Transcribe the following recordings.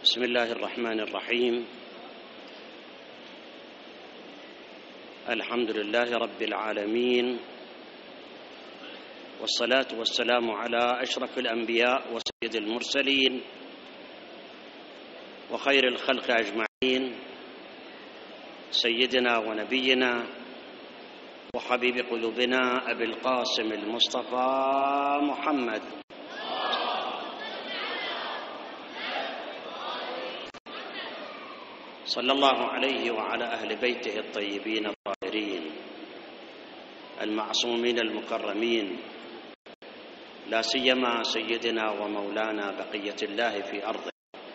بسم الله الرحمن الرحيم. الحمد لله رب العالمين، والصلاة والسلام على أشرف الأنبياء وسيد المرسلين وخير الخلق أجمعين، سيدنا ونبينا وحبيب قلوبنا أبي القاسم المصطفى محمد صلى الله عليه وعلى أهل بيته الطيبين الطاهرين المعصومين المكرمين، لا سيما سيدنا ومولانا بقية الله في أرضه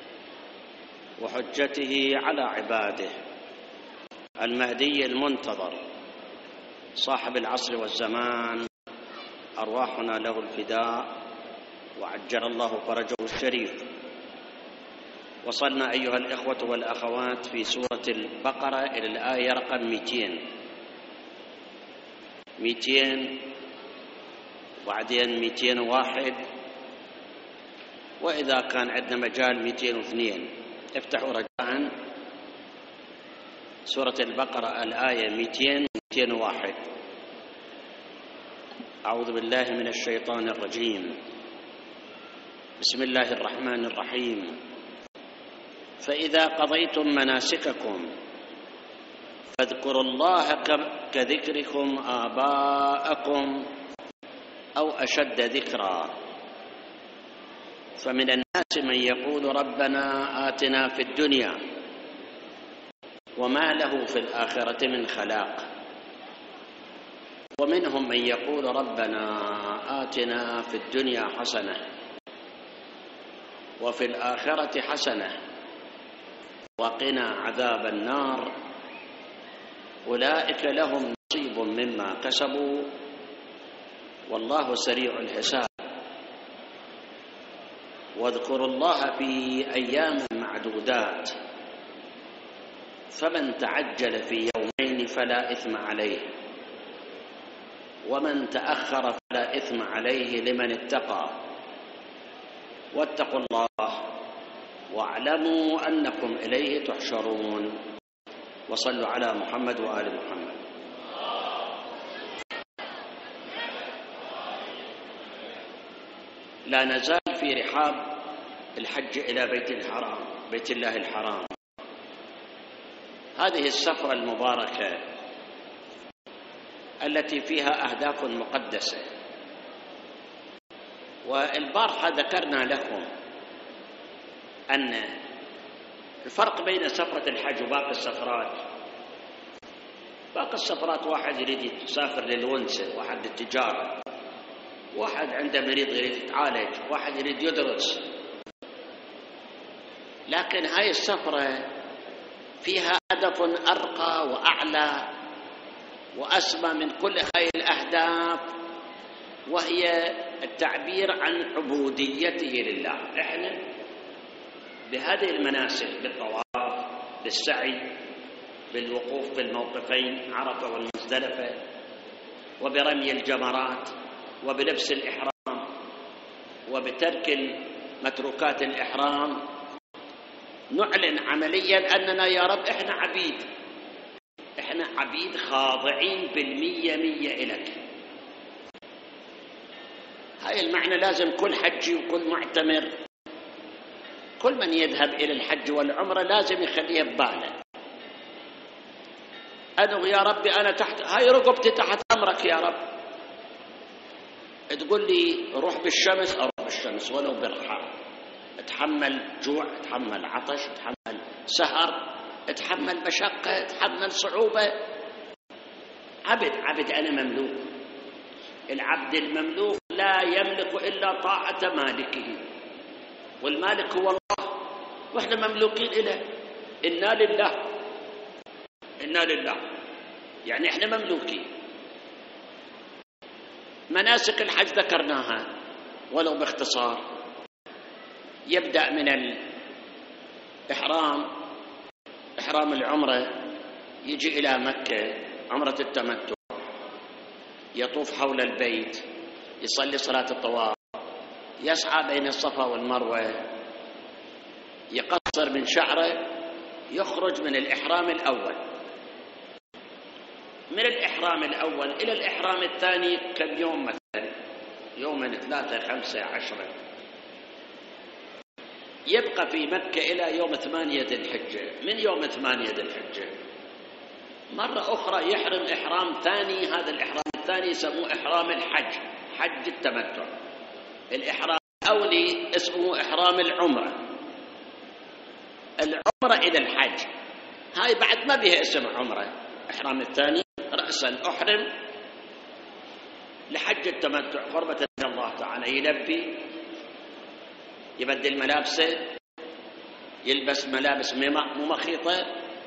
وحجته على عباده، المهدي المنتظر صاحب العصر والزمان، أرواحنا له الفداء وعجل الله فرجه الشريف. وصلنا أيها الإخوة والأخوات في سورة البقرة إلى الآية رقم 200 وبعدين 201، وإذا كان عندنا مجال 202. افتحوا رجاء سورة البقرة الآية 201. أعوذ بالله من الشيطان الرجيم. بسم الله الرحمن الرحيم. فإذا قضيتم مناسككم فاذكروا الله كذكركم آباءكم أو أشد ذكرا، فمن الناس من يقول ربنا آتنا في الدنيا وما له في الآخرة من خلاق، ومنهم من يقول ربنا آتنا في الدنيا حسنة وفي الآخرة حسنة وقنا عذاب النار، أولئك لهم نصيب مما كسبوا والله سريع الحساب. واذكروا الله في أيام معدودات، فمن تعجل في يومين فلا إثم عليه، ومن تأخر فلا إثم عليه لمن اتقى. واتقوا الله واعلموا أنكم إليه تحشرون. وصلوا على محمد وآل محمد. لا نزال في رحاب الحج إلى بيت الله الحرام. هذه السفرة المباركة التي فيها أهداف مقدسة، والبارحة ذكرنا لكم أن الفرق بين سفرة الحج وباقي السفرات واحد يريد يسافر للونسة، واحد للتجارة، واحد عنده مريض يريد يتعالج، واحد يريد يدرس. لكن هاي السفرة فيها هدف أرقى وأعلى وأسمى من كل هاي الأهداف، وهي التعبير عن عبوديته لله. إحنا بهذه المناسك، بالطواف، بالسعي، بالوقوف في الموقفين عرفة والمزدلفة، وبرمي الجمرات، وبلبس الإحرام، وبترك متروكات الإحرام، نعلن عمليا أننا يا رب إحنا عبيد خاضعين 100% إليك. هاي المعنى لازم كل حجي وكل معتمر، كل من يذهب إلى الحج والعمرة لازم يخليها بباله. أنا يا ربي أنا تحت هاي رقبتي تحت أمرك يا رب. تقول لي روح بالشمس، أروح بالشمس ولو بالرحال، اتحمل جوع، اتحمل عطش، اتحمل سهر، اتحمل مشقة، اتحمل صعوبة. عبد أنا مملوك. العبد المملوك لا يملك إلا طاعة مالكه، والمالك هو الله، واحنا مملوكين إليه. إنا لله يعني احنا مملوكين. مناسك الحج ذكرناها ولو باختصار. يبدأ من إحرام العمرة، يجي إلى مكة عمرة التمتع، يطوف حول البيت، يصلي صلاة الطواف، يسعى بين الصفا والمروة، يقصر من شعره يخرج من الإحرام الأول. من الإحرام الأول إلى الإحرام الثاني كم يوم؟ مثلا يومين 3 5 10. يبقى في مكة إلى يوم 8 ذي الحجة. من يوم 8 ذي الحجة مرة أخرى يحرم إحرام ثاني. هذا الإحرام الثاني يسموه إحرام الحج، حج التمتع. الإحرام الأولي اسمه إحرام العمرة. العمرة إلى الحج هاي بعد ما بها اسم عمرة. إحرام الثاني رأسا أحرم لحج التمتع قربة من الله تعالى. يلبي، يبدل ملابسه، يلبس ملابس ممخيطة،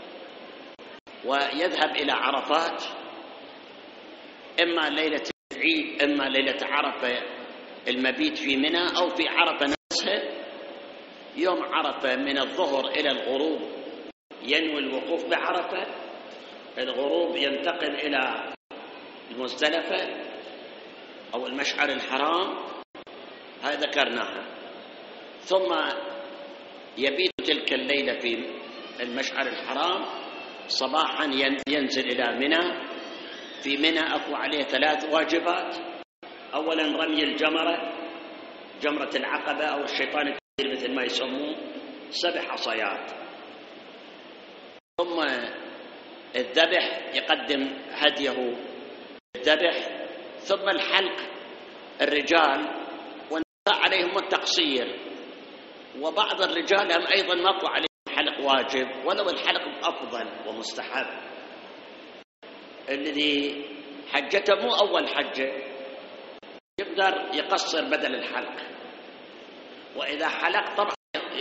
ويذهب إلى عرفات، إما ليلة العيد إما ليلة عرفة المبيت في منى، أو في عرفة نفسها. يوم عرفة من الظهر إلى الغروب ينوي الوقوف بعرفة. الغروب ينتقل إلى المزدلفة أو المشعر الحرام، هذا ذكرناها. ثم يبيت تلك الليلة في المشعر الحرام. صباحا ينزل إلى منى. في منى أكو عليه 3 واجبات. أولا رمي الجمرة، جمرة العقبة أو الشيطان الكبير مثل ما يسموه، 7 حصيات. ثم الذبح، يقدم هديه الذبح. ثم الحلق، الرجال والنساء عليهم التقصير، وبعض الرجال هم أيضا ماكو عليهم حلق واجب، ولو الحلق أفضل ومستحب. الذي حجته مو أول حجة يقدر يقصر بدل الحلق، وإذا حلق طبعا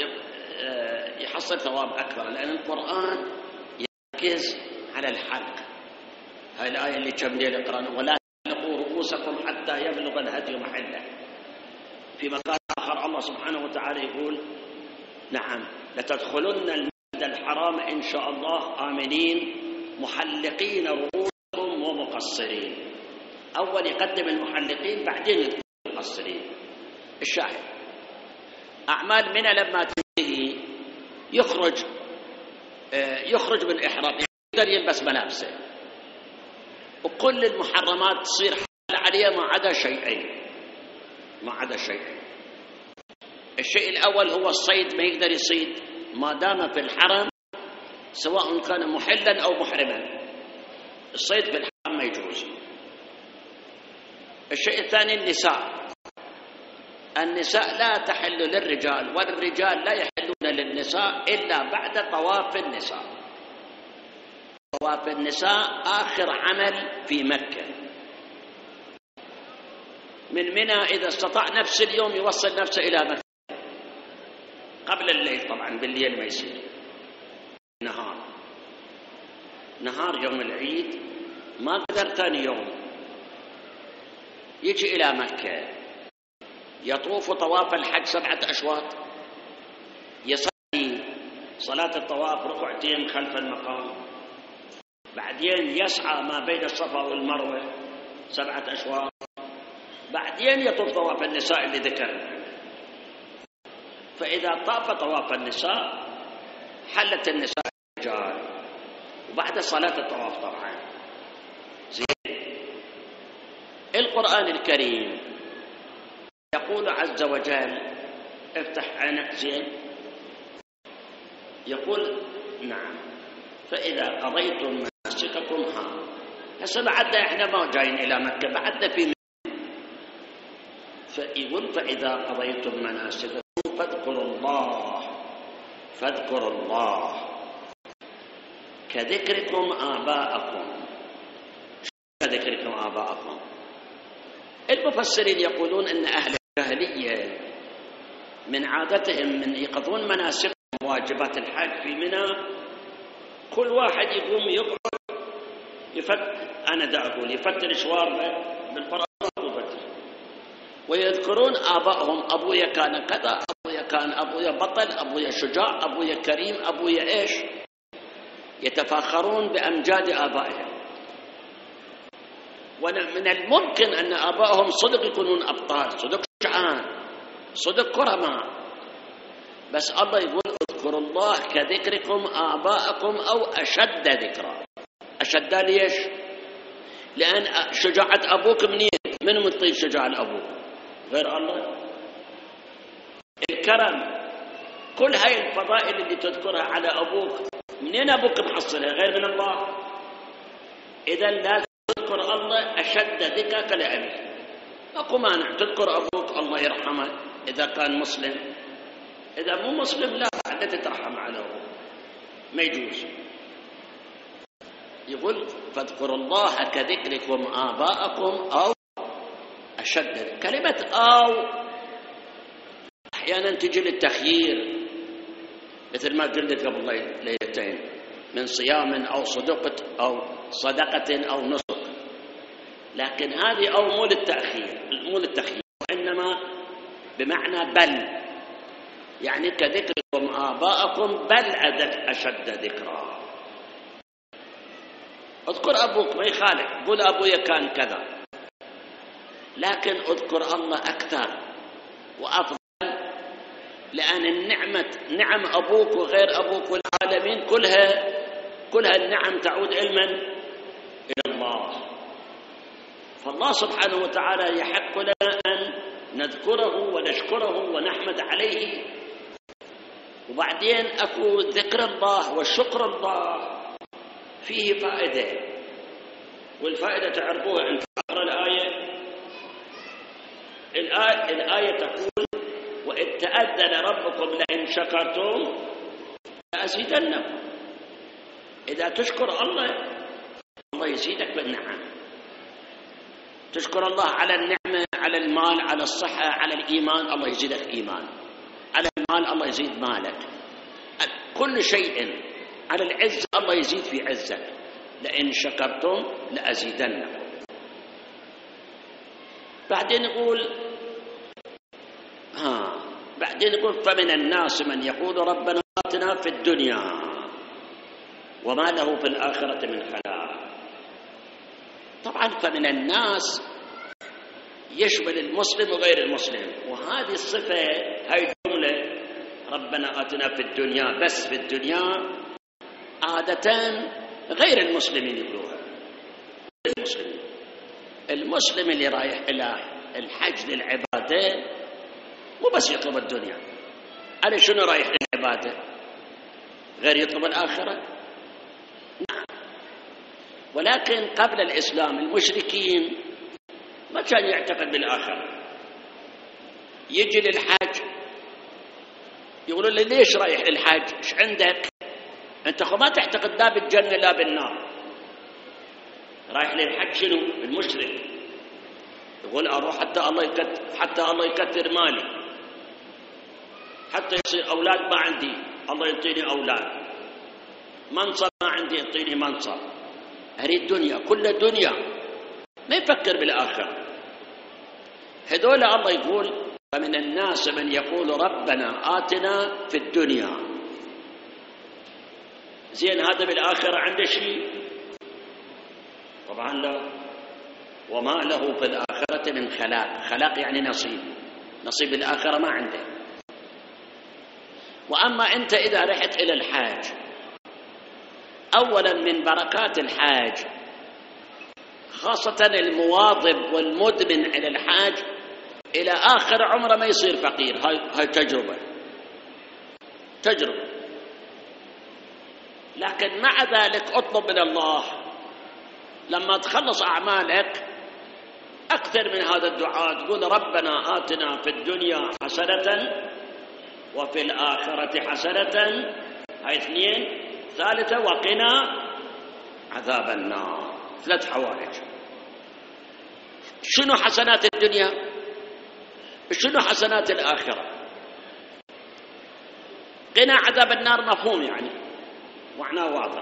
يحصل ثواب أكثر، لأن القرآن يركز على الحلق. هاي الآية اللي كم ليلة قرأنا: ولا تحلقوا رؤوسكم حتى يبلغ الهدي محله. في مكان آخر الله سبحانه وتعالى يقول: نعم لتدخلن المسجد الحرام إن شاء الله آمنين محلقين رؤوسكم ومقصرين. أول يقدم المحلقين بعدين المقصرين. الشاهد أعمال منى لما تنتهي يخرج من الإحرام، يقدر يلبس ملابسه، وكل المحرمات تصير حلال عليه ما عدا شيئين. الشيء الأول هو الصيد، ما يقدر يصيد ما دام في الحرم، سواء كان محلا أو محرما. الصيد في الحرم ما يجوز. الشيء الثاني النساء لا تحل للرجال، والرجال لا يحلون للنساء إلا بعد طواف النساء. طواف النساء آخر عمل في مكة. من منى إذا استطاع نفس اليوم يوصل نفسه إلى مكة قبل الليل، طبعا بالليل ما يصير. نهار يوم العيد ما قدر ثاني يوم يجي إلى مكة، يطوف طواف الحج 7 أشواط، يصلي صلاة الطواف ركعتين خلف المقام، بعدين يسعى ما بين الصفا والمروة 7 أشواط، بعدين يطوف طواف النساء اللي ذكرنا. فإذا طاف طواف النساء حلت النساء الرجال، وبعد صلاة الطواف طبعا. زين. القرآن الكريم يقول عز وجل، افتح عينك زين، يقول: نعم فإذا قضيتم مناسككم. هسه بعدنا احنا ما جايين إلى مكة، بعدنا في فيقول: فإذا قضيتم مناسككم فاذكروا الله كذكركم آباءكم. كذكركم آباءكم. المفسرين يقولون أن أهل الجاهلية من عادتهم من يقضون مناسكهم واجبات الحج في منى، كل واحد يقوم يقعد يفتر شواربه بالقرآن ويذكرون آبائهم: أبويا كان كذا، أبويا بطل، أبويا شجاع، أبويا كريم، أبويا إيش. يتفاخرون بأمجاد آبائهم. ومن الممكن أن آبائهم صدق يكونون أبطال، صدق شجعان، صدق كرماء، بس الله يقول اذكروا الله كذكركم آباءكم أو أشد ذكرا. أشد ليش؟ لأن شجاعة أبوك منين؟ من مطيب شجاعة أبوك غير الله؟ الكرم، كل هاي الفضائل اللي تذكرها على أبوك منين أبوك محصلها غير من الله؟ إذا لازم تذكر الله أشد ذكرك لأبيك. أكو مانع تذكر أبوك الله يرحمه إذا كان مسلم، إذا مو مسلم لا تترحم على أبوك، ما يجوز. يقول فاذكروا الله كذكركم آباءكم أو أشد. كلمة أو أحيانا تجي للتخيير، مثل ما قلت قبل ليلتين من صيام أو صدقة أو نسك، لكن هذه أو مو للتخيير وإنما بمعنى بل، يعني كذكركم آباءكم بل أشد ذكرا. اذكر أبوك ما يخالف، قول أبويا كان كذا، لكن اذكر الله أكثر وأفضل، لأن نعم أبوك وغير أبوك والعالمين كلها النعم تعود إلى الله. فالله سبحانه وتعالى يحق لنا أن نذكره ونشكره ونحمد عليه. وبعدين أكو ذكر الله وشكر الله فيه فائدة، والفائدة تعرفوها أن تقرأ الآية تقول وإذ تأذن ربكم لئن شكرتم لأزيدنكم. إذا تشكر الله يزيدك بالنعم. تشكر الله على النعمة، على المال، على الصحة، على الإيمان، الله يزيدك إيمان. على المال الله يزيد مالك. كل شيء. على العز الله يزيد في عزك. لئن شكرتم لأزيدنكم. بعدين يقول فمن الناس من يقول ربنا آتنا في الدنيا وما له في الآخرة من خلاق. طبعا فمن الناس يشمل المسلم وغير المسلم، وهذه الصفة هاي الجملة ربنا آتنا في الدنيا، بس في الدنيا عادة غير المسلمين يقولوها. المسلم اللي رايح إلى الحج للعبادة مو بس يطلب الدنيا، على شنو رايح للعبادة غير يطلب الآخرة؟ نعم. ولكن قبل الإسلام المشركين ما كان يعتقد بالآخرة. يجي للحج يقولون له ليش رايح للحج؟ ايش عندك؟ انت ما تعتقد لا بالجنة لا بالنار، رايح للحج شنو؟ المشرك يقول اروح حتى الله يكثر مالي، حتى يصير اولاد ما عندي الله يعطيني اولاد، منصب ما عندي يعطيني منصب، اريد دنيا، كل دنيا، ما يفكر بالاخره. هذول الله يقول فمن الناس من يقول ربنا آتنا في الدنيا. زين هذا بالآخرة عنده شيء؟ طبعا لا. وما له في الآخرة من خلاق. خلاق يعني نصيب الآخرة ما عنده. وأما أنت إذا رحت إلى الحاج، أولا من بركات الحاج خاصة المواظب والمدمن على الحاج إلى آخر عمره ما يصير فقير. هاي تجربة. لكن مع ذلك اطلب من الله لما تخلص أعمالك أكثر من هذا الدعاء، تقول ربنا آتنا في الدنيا حسنة وفي الآخرة حسنة، هاي اثنين. ثالثة وقنا عذاب النار. 3 حوائج. شنو حسنات الدنيا؟ شنو حسنات الآخرة؟ قنا عذاب النار مفهوم يعني معناه واضح.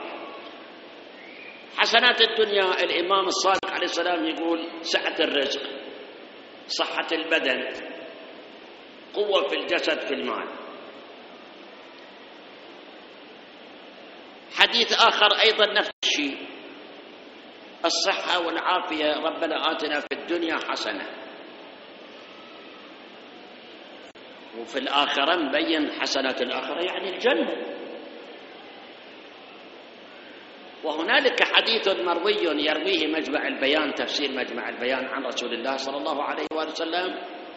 حسنات الدنيا الإمام الصادق عليه السلام يقول سعة الرزق، صحة البدن، قوة في الجسد، في المال. حديث آخر أيضا نفس الشيء، الصحة والعافية، ربنا آتنا في الدنيا حسنة وفي الآخرة مبين حسنات الآخرة يعني الجنة. وهنالك حديث مروي يرويه مجمع البيان، تفسير مجمع البيان عن رسول الله صلى الله عليه وآله وسلم،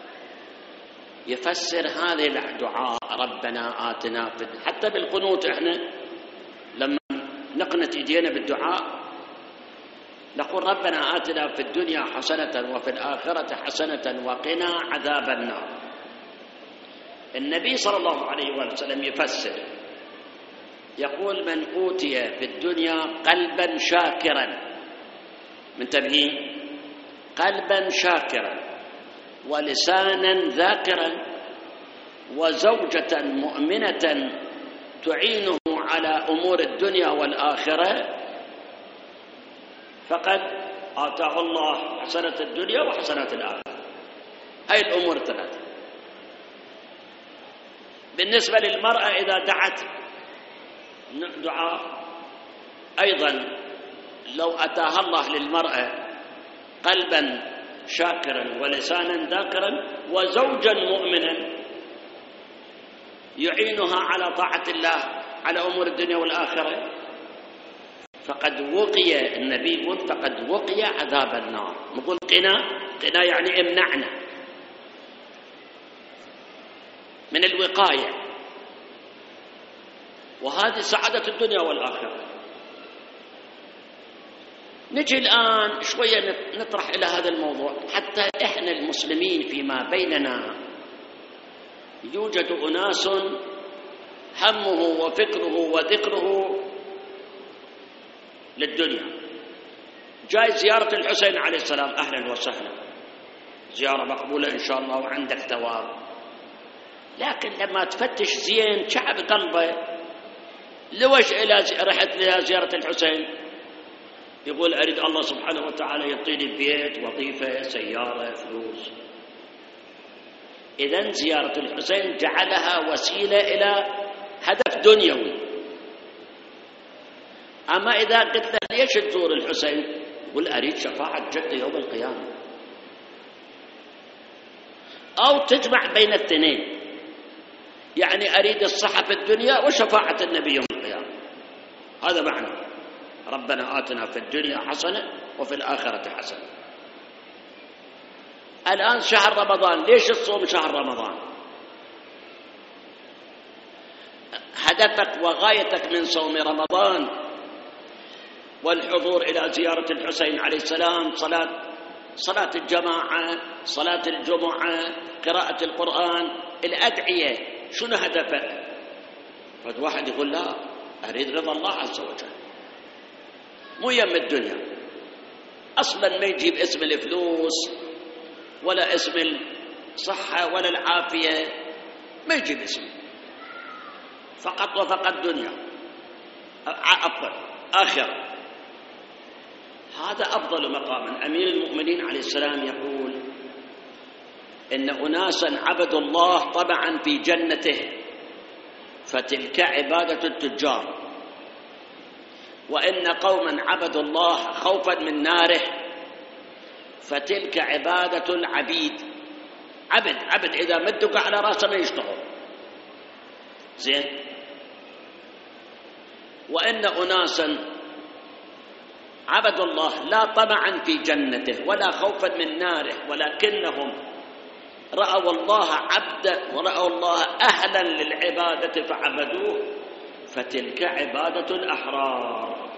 يفسر هذه الدعاء ربنا آتنا حتى بالقنوت احنا لما نقنت ايدينا بالدعاء نقول ربنا آتنا في الدنيا حسنة وفي الآخرة حسنة وقنا عذاب النار. النبي صلى الله عليه وآله وسلم يفسر يقول من أوتي في الدنيا قلبا شاكرا، منتبهين، قلبا شاكرا ولسانا ذاكرا وزوجة مؤمنة تعينه على أمور الدنيا والآخرة فقد آتاه الله حسنة الدنيا وحسنة الآخرة. هاي الأمور الثلاثة. بالنسبة للمرأة إذا دعت دعاء أيضا لو أتاها الله للمرأة قلبا شاكرا ولسانا ذاكرا وزوجا مؤمنا يعينها على طاعة الله على أمور الدنيا والآخرة فقد وقي، النبي يقول فقد وقي عذاب النار. نقول قنا يعني امنعنا من الوقاية، وهذه سعادة الدنيا والآخرة. نجي الآن شوية نطرح إلى هذا الموضوع. حتى إحنا المسلمين فيما بيننا يوجد أناس همه وفكره وذكره للدنيا. جاي زيارة الحسين عليه السلام، أهلا وسهلا، زيارة مقبولة إن شاء الله وعندك ثواب. لكن لما تفتش زين شعب قلبه لوش رحت لها زيارة الحسين؟ يقول أريد الله سبحانه وتعالى يعطيني بيت، وظيفة، سيارة، فلوس. إذن زيارة الحسين جعلها وسيلة إلى هدف دنيوي. أما إذا قلت له ليش تزور الحسين؟ يقول أريد شفاعة جد يوم القيامة. أو تجمع بين الاثنين، يعني أريد الصحة في الدنيا وشفاعة النبي يوم القيامة. هذا معنى ربنا آتنا في الدنيا حسنة وفي الآخرة حسنة. الآن شهر رمضان، ليش تصوم شهر رمضان؟ هدفك وغايتك من صوم رمضان والحضور إلى زيارة الحسين عليه السلام صلاة الجماعة، صلاة الجمعة، قراءة القرآن، الأدعية، شنو هدفك؟ فواحد يقول لا أريد رضا الله عز وجل، مو يم الدنيا. أصلا ما يجيب اسم الفلوس ولا اسم الصحة ولا العافية، ما يجيب اسم، فقط وفقط دنيا، أفضل آخرة. هذا أفضل مقاما. أمير المؤمنين عليه السلام يقول إن أناسا عبدوا الله طبعا في جنته فتلك عبادة التجار، وإن قوما عبدوا الله خوفا من ناره فتلك عبادة العبيد. عبد إذا مدك على رأسه ما يشتغل زين. وإن أناسا عبدوا الله لا طمعا في جنته ولا خوفا من ناره ولكنهم رأوا الله عبدا ورأوا الله أهلا للعبادة فعبدوه فتلك عبادة الأحرار.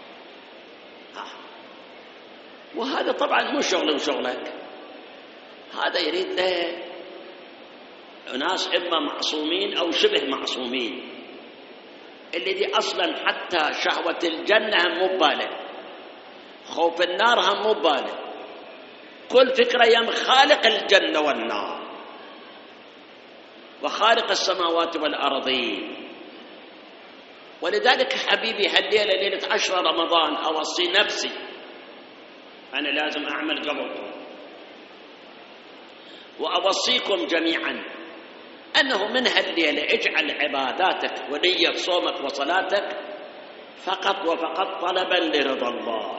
وهذا طبعا مو شغل وشغلك، هذا يريد له ناس إما معصومين أو شبه معصومين، اللي دي أصلا حتى شهوة الجنة هم مو بالغ، خوف النار هم مو بالغ، كل فكرة يم خالق الجنة والنار وخالق السماوات والأرضين. ولذلك حبيبي هالليلة ليلة 10 رمضان أوصي نفسي أنا لازم أعمل قبلكم، وأوصيكم جميعا أنه من هالليلة اجعل عباداتك ونية صومك وصلاتك فقط وفقط طلبا لرضا الله،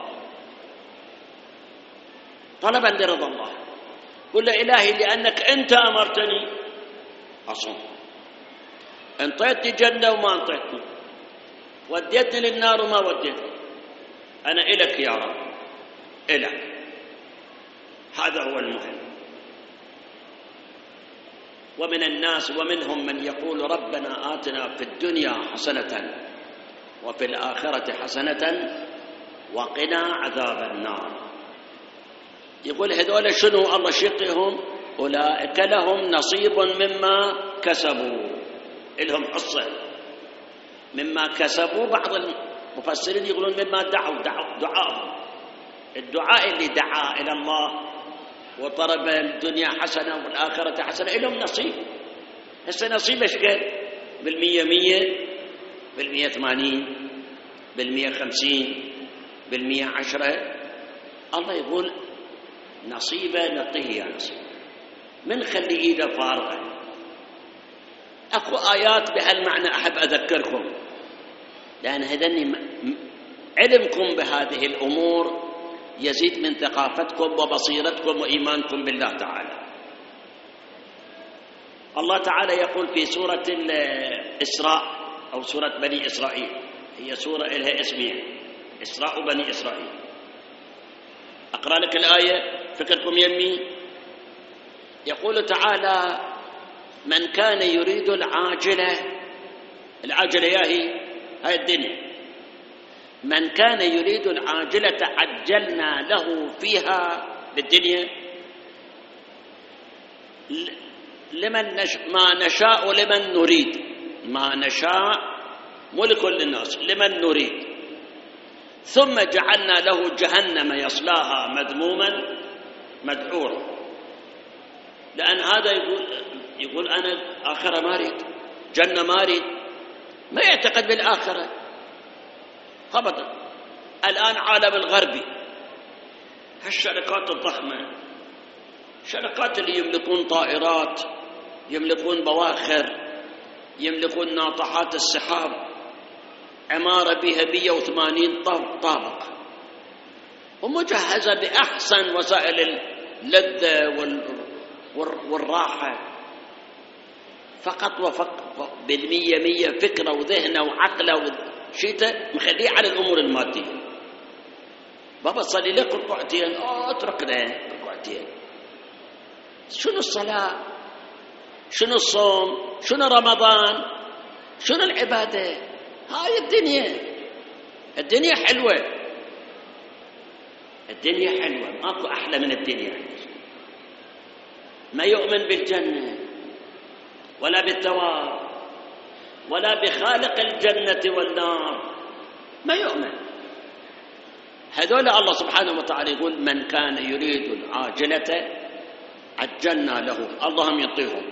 طلبا لرضا الله. قل إلهي لأنك أنت أمرتني أصوم. انطيتني جنة وما انطيتني، وديتني للنار وما وديتني، أنا إلك يا رب، إلك. هذا هو المهم. ومن الناس ومنهم من يقول ربنا آتنا في الدنيا حسنة وفي الآخرة حسنة وقنا عذاب النار. يقول هذول شنو الله شقهم؟ أولئك لهم نصيب مما كسبوا، لهم حصة مما كسبوا. بعض المفسرين يقولون مما دعاء الدعاء اللي دعا إلى الله وطلب الدنيا حسنة والآخرة حسنة، لهم نصيب. هسه نصيب ايش قد؟ 100 80 50 10. الله يقول نصيبه نعطيه يا نصيب، من خلي ايده فارغه. اكو ايات بهالمعنى احب اذكركم، لان هذني علمكم بهذه الامور يزيد من ثقافتكم وبصيرتكم وايمانكم بالله تعالى. الله تعالى يقول في سوره الاسراء او سوره بني اسرائيل، هي سوره لها اسمين، اسراء بني اسرائيل. اقرا لك الايه فكركم يمي. يقول تعالى من كان يريد العاجله هاي الدنيا، من كان يريد العاجله عجلنا له فيها بالدنيا ما نشاء لمن نريد، ما نشاء ملك للناس لمن نريد، ثم جعلنا له جهنم يصلاها مذموما مدحورا. لأن هذا يقول أنا آخرة ما أريد، جنة ما أريد، ما يعتقد بالآخرة أبدا. الآن عالم الغربي هالشركات الضخمة، شركات اللي يملكون طائرات، يملكون بواخر، يملكون ناطحات السحاب، عمارة بها 180 طابق، ومجهزة بأحسن وسائل اللذة والراحة، فقط وفقط بالمية فكرة وذهنه وعقله وشيته مخليه على الأمور المادية. بابا صلي لك ركعتين، اتركنا ركعتين. شنو الصلاة؟ شنو الصوم؟ شنو رمضان؟ شنو العبادة؟ هاي الدنيا حلوة، الدنيا حلوة، ماكو أحلى من الدنيا. ما يؤمن بالجنة ولا بالثواب ولا بخالق الجنة والنار، ما يؤمن. هذول الله سبحانه وتعالى يقول من كان يريد العاجلة عجلنا له، اللهم يعطيهم.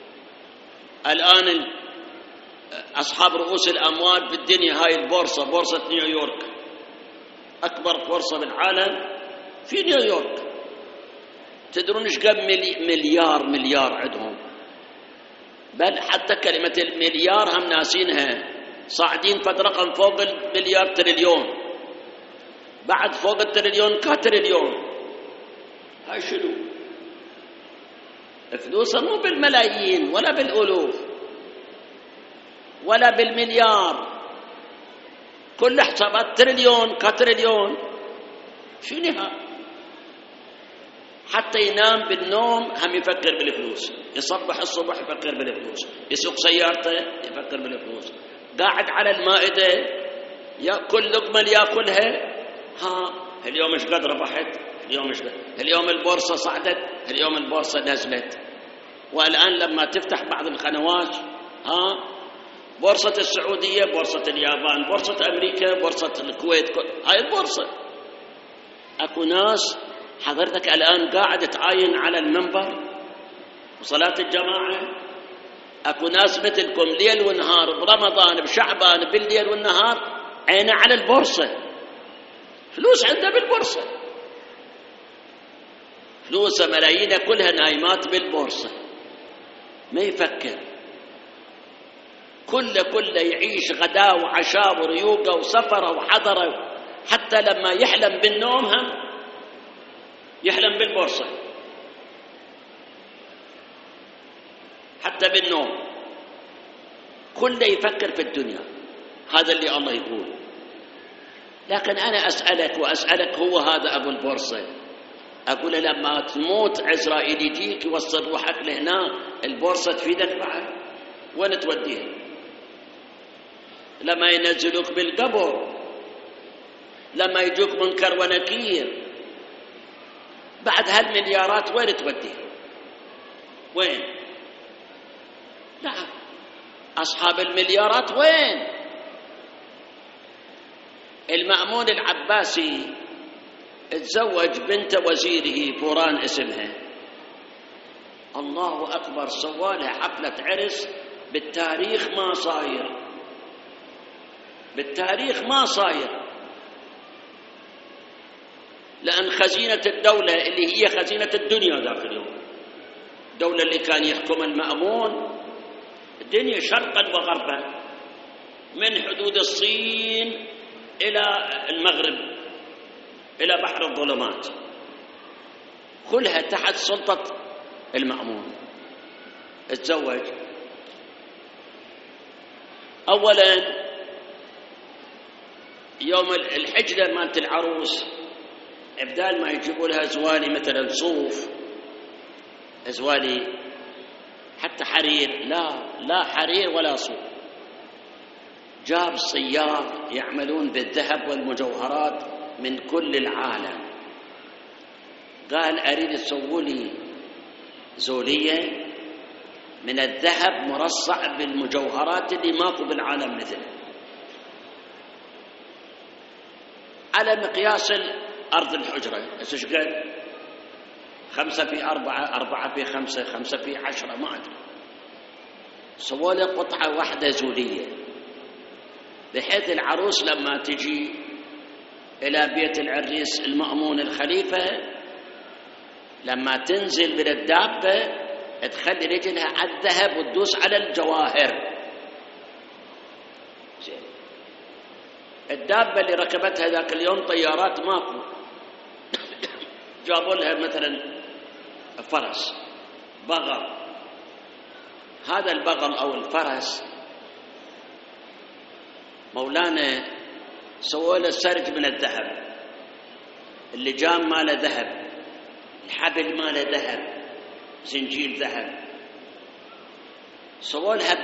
الآن أصحاب رؤوس الأموال في الدنيا، هاي البورصة، بورصة نيويورك، أكبر بورصة بالعالم في نيويورك. تدرون ايش قد مليار عندهم؟ بل حتى كلمة المليار هم ناسينها، صاعدين فد رقم فوق المليار تريليون، بعد فوق التريليون كاتريليون. هاي شنو؟ فلوسها مو بالملايين ولا بالألوف ولا بالمليار، كل حسابات تريليون كاتريليون. شنو هذا؟ حتى ينام بالنوم هم يفكر بالفلوس، يصبح الصبح يفكر بالفلوس، يسوق سيارته يفكر بالفلوس، قاعد على المائدة كل لقمة اللي ياكلها، اليوم ايش قد ربحت، اليوم البورصة صعدت، اليوم البورصة نزلت. والآن لما تفتح بعض القنوات بورصة السعودية، بورصة اليابان، بورصة أمريكا، بورصة الكويت، هاي البورصة. أكو ناس حضرتك الآن قاعد تعاين على المنبر وصلاة الجماعة، أكو ناس مثلكم ليل ونهار برمضان بشعبان بالليل والنهار عينه على البورصة، فلوس عنده بالبورصة، فلوسه ملايينه كلها نايمات بالبورصة، ما يفكر، كله يعيش غداء وعشاء وريوقه وسفره وحضره، حتى لما يحلم بالنوم هم يحلم بالبورصة. حتى بالنوم كله يفكر في الدنيا. هذا اللي الله يقول. لكن أنا أسألك هو هذا أبو البورصة، أقول لما تموت عزرائيل يجيك يوصل روحك لهنا، البورصة تفيدك بعد؟ وين توديها؟ لما ينزلوك بالقبر، لما يجوك منكر ونكير، بعد هالمليارات وين توديها؟ وين؟ نعم، أصحاب المليارات وين؟ المأمون العباسي تزوج بنت وزيره بوران اسمها، الله أكبر، سوالها حفلة عرس بالتاريخ ما صاير، بالتاريخ ما صاير. لأن خزينة الدولة اللي هي خزينة الدنيا ذاك اليوم، الدولة اللي كان يحكم المأمون الدنيا شرقا وغربا، من حدود الصين إلى المغرب إلى بحر الظلمات، كلها تحت سلطة المأمون. تزوج أولا يوم الحجلة مالت العروس، بدال ما يجيبوا لها زوالي مثلا صوف، زوالي حتى حرير، لا حرير ولا صوف، جاب صياد يعملون بالذهب والمجوهرات من كل العالم، قال أريد تسووا لي زولية من الذهب مرصع بالمجوهرات اللي ماكو بالعالم مثله، على مقياس أرض الحجرة. بس ايش قال؟ 5x4، 4x5، 5x10، ما أدري. سووا له قطعة واحدة زولية، بحيث العروس لما تجي إلى بيت العريس المأمون الخليفة، لما تنزل من الدابة تخلي رجلها على الذهب وتدوس على الجواهر. الدابة اللي ركبتها ذاك اليوم طيارات ماكو، جابوا لها مثلا فرس، بغل. هذا البغل أو الفرس مولانا سووا له سرج من الذهب، اللجام ماله ذهب، الحبل ماله ذهب، زنجيل ذهب. سووا لها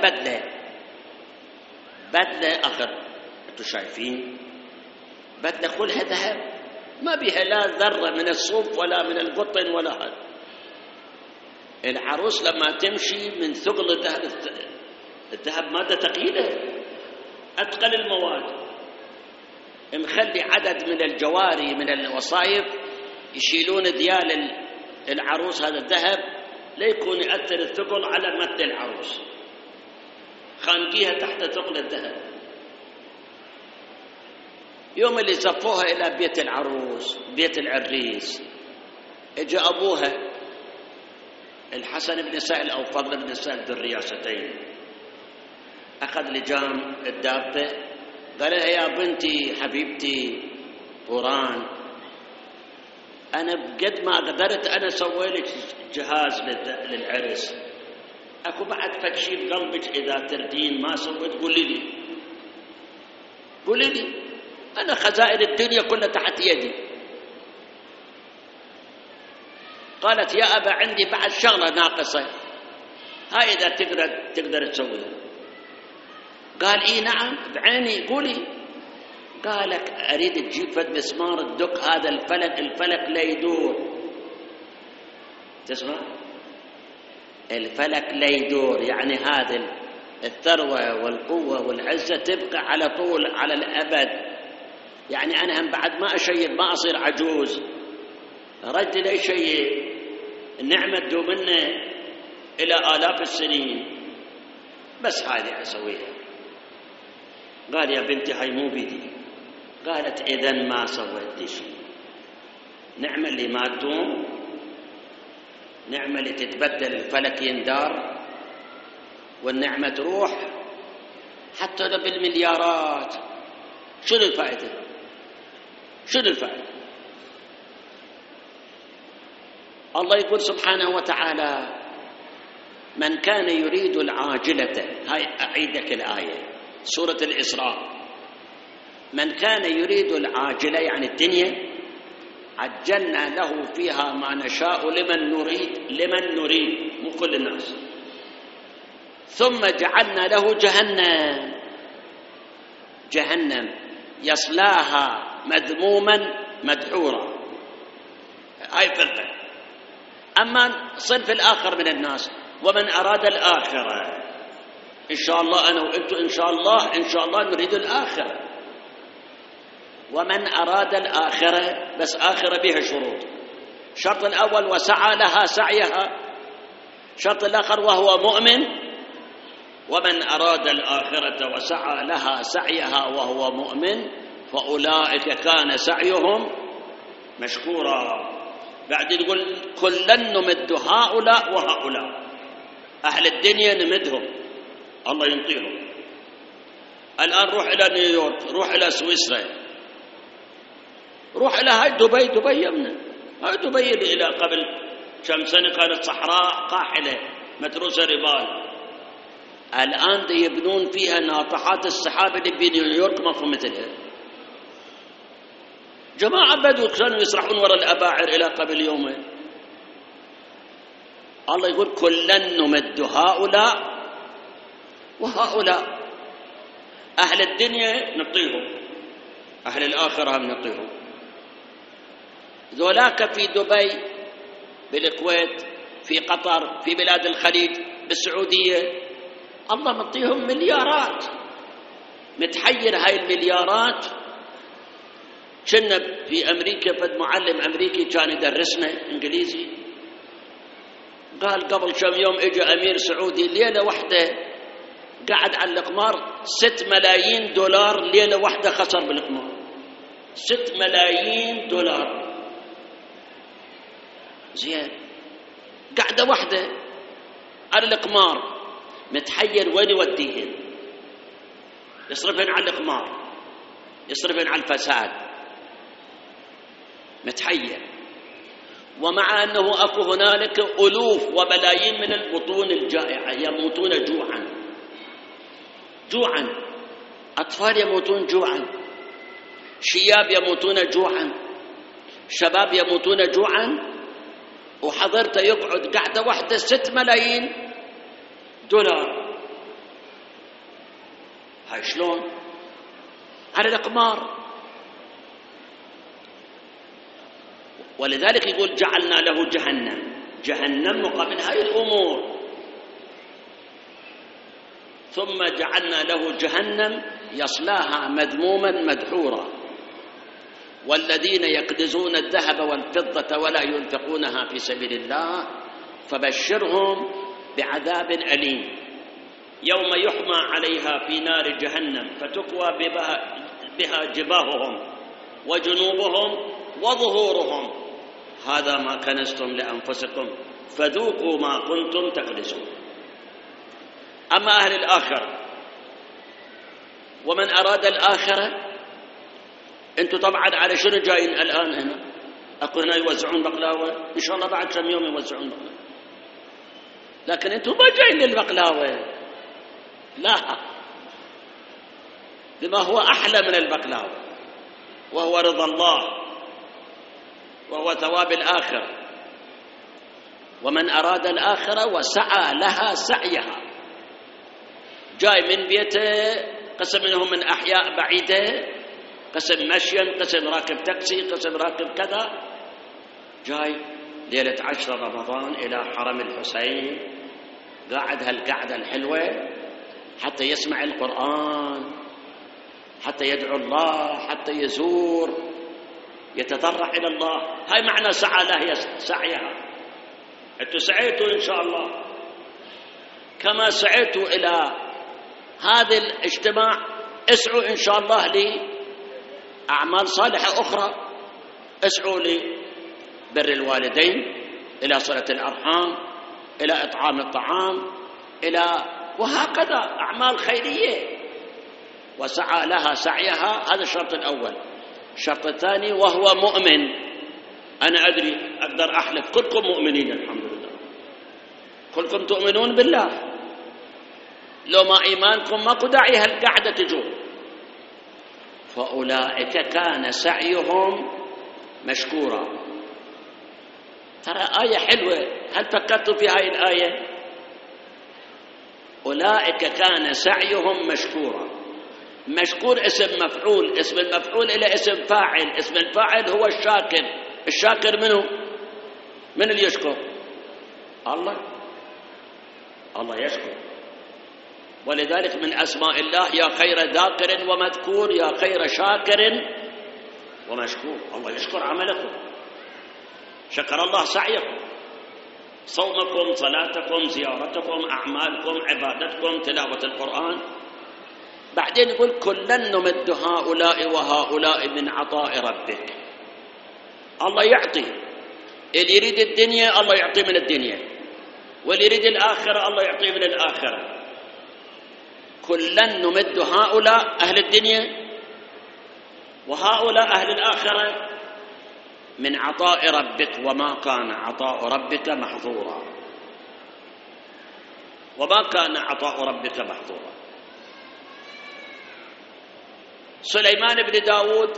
بدلة آخر، انتوا شايفين بدلة كلها ذهب، ما بها لا ذرة من الصوف ولا من القطن ولا هذا. العروس لما تمشي من ثقل الذهب مادة ثقيلة، أثقل المواد، مخلي عدد من الجواري من الوصايف يشيلون ذيال العروس هذا الذهب ليكون يأثر الثقل على متن العروس، خانقيها تحت ثقل الذهب. يوم اللي زفوها إلى بيت العروس، بيت العريس، اجى أبوها الحسن بن سهل أو فضل بن سهل ذو الرياستين، أخذ لجام الدابة، قال لها يا بنتي حبيبتي بوران، أنا بقد ما قدرت أنا سوي لك جهاز للعرس، أكو بعد فكشي بقلبك إذا تردين ما سويت قولي لي، أنا خزائن الدنيا كلها تحت يدي. قالت يا أبا عندي بعد شغلة ناقصة، هاي إذا تقدر تسويها. قال إيه نعم بعيني قولي. قالك أريد تجيب فد مسمار الدق هذا الفلك لا يدور. تسمع؟ الفلك لا يدور، يعني هذا الثروة والقوة والعزة تبقى على طول على الأبد، يعني أنا هم بعد ما أشيب ما أصير عجوز، رجل أشيب النعمة تدومنا إلى آلاف السنين، بس هذه أسويها. قال يا بنتي هاي مو بيدي. قالت إذن ما سويت شيء، نعمة اللي ما تدوم، نعمة اللي تتبدل الفلك يندار والنعمة تروح حتى لو بالمليارات، شنو الفائدة؟ شنو الفائدة؟ الله يقول سبحانه وتعالى من كان يريد العاجلة، هاي أعيدك الآية سورة الإسراء، من كان يريد العاجلة يعني الدنيا عجلنا له فيها ما نشاء لمن نريد مو كل الناس، ثم جعلنا له جهنم يصلاها مذموما مدحورا. هاي فرقة. أما الصنف الآخر من الناس، ومن أراد الآخرة، إن شاء الله أنا وأنتم إن شاء الله نريد الآخرة. ومن أراد الآخرة، بس آخرة بها شروط. الشرط الأول وسعى لها سعيها، الشرط الآخر وهو مؤمن. ومن أراد الآخرة وسعى لها سعيها وهو مؤمن فأولئك كان سعيهم مشكورا. بعد يقول كلا نمد هؤلاء وهؤلاء، أهل الدنيا نمدهم الله ينطيهم. الآن روح إلى نيويورك، روح إلى سويسرا، روح إلى هاي دبي يمنا. هاي دبي إلى قبل كم سنة كانت صحراء قاحلة متروسة ربال، الآن يبنون فيها ناطحات السحاب اللي في نيويورك ما في مثلها. جماعة بدو كانوا يسرحون وراء الأباعر إلى قبل يومين. الله يقول كلا نمد هؤلاء وهؤلاء، أهل الدنيا نعطيهم، أهل الآخرة هم نعطيهم. ذولاك في دبي، بالكويت، في قطر، في بلاد الخليج، بالسعودية، الله مطيهم مليارات. متحير هاي المليارات. كنا في أمريكا فد معلم أمريكي كان يدرسنا إنجليزي، قال قبل كم يوم إجا أمير سعودي ليلة واحدة قعد على القمار 6 ملايين دولار ليلة واحدة خسر بالقمار. 6 ملايين دولار. زين، قعدة واحدة على القمار. متحير وين يوديهن؟ يصرفن على القمار، يصرفن على الفساد. متحير. ومع أنه أكو هنالك ألوف وملايين من البطون الجائعة يموتون جوعا، أطفال يموتون جوعا، شياب يموتون جوعا، شباب يموتون جوعا، وحضرته يقعد قعدة واحدة 6 ملايين دولار. هاي شلون؟ على الأقمار. ولذلك يقول جعلنا له جهنم مقابل هاي الأمور. ثم جعلنا له جهنم يصلاها مذموما مدحورا. والذين يكنزون الذهب والفضة ولا ينفقونها في سبيل الله فبشرهم بعذاب أليم يوم يحمى عليها في نار جهنم فتكوى بها جباههم وجنوبهم وظهورهم هذا ما كنزتم لأنفسكم فذوقوا ما كنتم تكنزون. أما أهل الآخرة، ومن أراد الآخرة، أنتم طبعا على شنو جايين الآن هنا؟ أكو هنا يوزعون بقلاوة، إن شاء الله بعد كم يوم يوزعون بقلاوة، لكن أنتم ما جايين للبقلاوة، لا، لما هو أحلى من البقلاوة وهو رضا الله وهو ثواب الآخرة. ومن أراد الآخرة وسعى لها سعيها، جاي من بيته، قسم منهم من أحياء بعيدة، قسم مشيا، قسم راكب تاكسي، قسم راكب كذا، جاي ليلة 10 رمضان إلى حرم الحسين، قاعد هالقعدة الحلوة حتى يسمع القرآن، حتى يدعو الله، حتى يزور، يتضرع إلى الله. هاي معنى سعى لها سعيها. أنتم سعيتوا إن شاء الله كما سعيتوا إلى هذا الاجتماع، اسعوا إن شاء الله لأعمال صالحة أخرى. اسعوا لبر الوالدين، إلى صلة الأرحام، إلى إطعام الطعام، إلى وهكذا أعمال خيرية. وسعى لها سعيها، هذا الشرط الأول. الشرط الثاني وهو مؤمن. أنا أدري، أقدر أحلف كلكم مؤمنين الحمد لله، كلكم تؤمنون بالله، لو ما إيمانكم ماكو داعي هالقعدة تجون. فأولئك كان سعيهم مشكورا. ترى آية حلوة، هل فكرتوا في هاي الآية؟ أولئك كان سعيهم مشكورا. مشكور اسم مفعول، اسم المفعول إلى اسم فاعل، اسم الفاعل هو الشاكر. الشاكر منه؟ من اللي يشكر؟ الله. الله يشكر، ولذلك من أسماء الله يا خير ذاكر ومذكور، يا خير شاكر ومشكور. الله يشكر عملكم، شكر الله سعيكم، صومكم، صلاتكم، زيارتكم، أعمالكم، عبادتكم، تلاوة القرآن. بعدين يقول كلا نمد هؤلاء وهؤلاء من عطاء ربك. الله يعطي، اللي يريد الدنيا الله يعطيه من الدنيا، واللي يريد الآخرة الله يعطيه من الآخرة. كلا نمد هؤلاء أهل الدنيا وهؤلاء أهل الآخرة من عطاء ربك، وما كان عطاء ربك محظورا. وما كان عطاء ربك محظورا. سليمان بن داود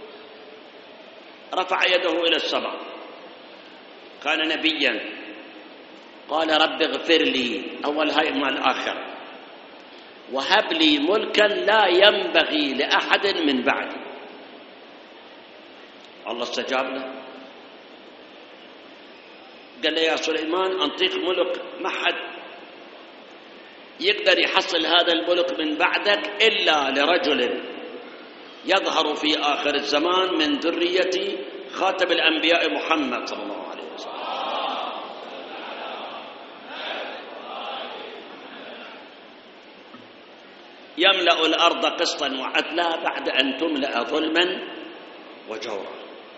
رفع يده إلى السماء، كان نبيا، قال رب اغفر لي، أول هاي مال الآخرة، وهب لي ملكا لا ينبغي لأحد من بعدي. الله استجاب له، قال له يا سليمان أنطيك ملك ما حد يقدر يحصل هذا الملك من بعدك إلا لرجل يظهر في آخر الزمان من ذرية خاتم الأنبياء محمد صلى الله عليه وسلم. يملأ الأرض قسطا وعدلا بعد أن تملأ ظلما وجورا.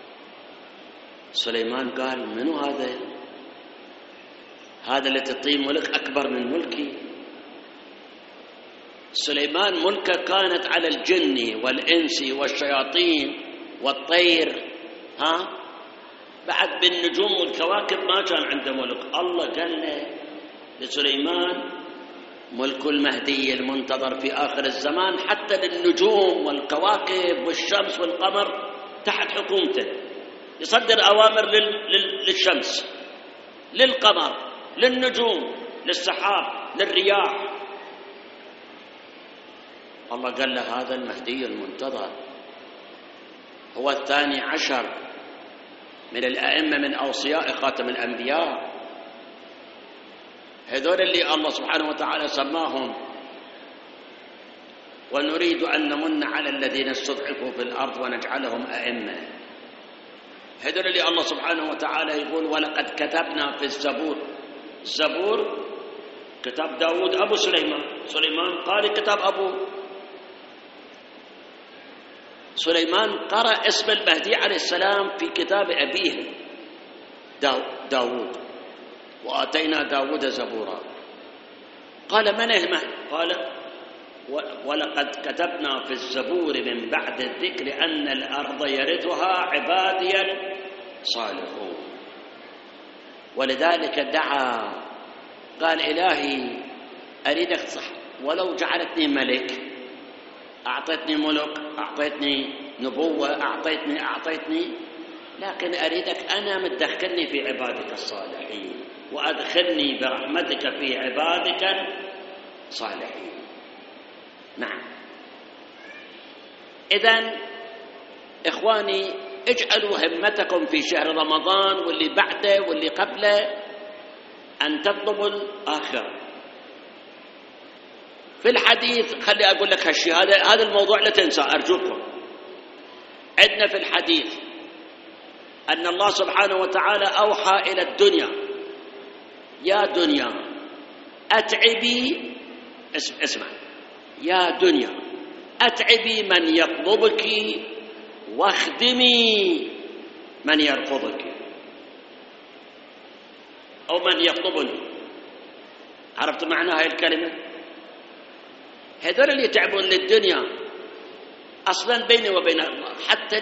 سليمان قال منو هذا؟ هذا اللي تعطيه ملك أكبر من ملكي. سليمان ملكه كانت على الجن والإنس والشياطين والطير، بعد بالنجوم والكواكب ما كان عنده ملك. الله قال له لسليمان ملك المهدي المنتظر في آخر الزمان، حتى للنجوم والكواكب والشمس والقمر تحت حكومته، يصدر أوامر للشمس، للقمر، للنجوم، للسحاب، للرياح. الله قال له هذا المهدي المنتظر هو 12 من الأئمة من أوصياء خاتم الأنبياء، هذول اللي الله سبحانه وتعالى سماهم ونريد أن نمن على الذين استضعفوا في الأرض ونجعلهم أئمة. هذول اللي الله سبحانه وتعالى يقول ولقد كتبنا في الزبور. الزبور كتاب داود أبو سليمان قارئ كتاب أبوه. سليمان قرأ اسم المهدي عليه السلام في كتاب أبيه داود، وآتينا داود زبورا. قال من المهدي؟ قال ولقد كتبنا في الزبور من بعد الذكر أن الأرض يرثها عبادي صالحون. ولذلك دعا قال إلهي أريدك صح ولو جعلتني ملك، أعطيتني ملك، أعطيتني نبوة، أعطيتني، لكن أريدك أنا متدخلني في عبادك الصالحين، وأدخلني برحمتك في عبادك الصالحين. نعم. إذن إخواني اجعلوا همتكم في شهر رمضان واللي بعده واللي قبله أن تطلبوا الآخرة. في الحديث خلي أقول لك هالشيء، هذا الموضوع لا تنسى أرجوكم. عندنا في الحديث أن الله سبحانه وتعالى أوحى إلى الدنيا يا دنيا أتعبي، اسمع يا دنيا أتعبي من يطلبك واخدمي من يرفضك، أو من يطلبني. عرفت معنى هاي الكلمة؟ هذول اللي يتعبون للدنيا أصلا بيني وبين الله، حتى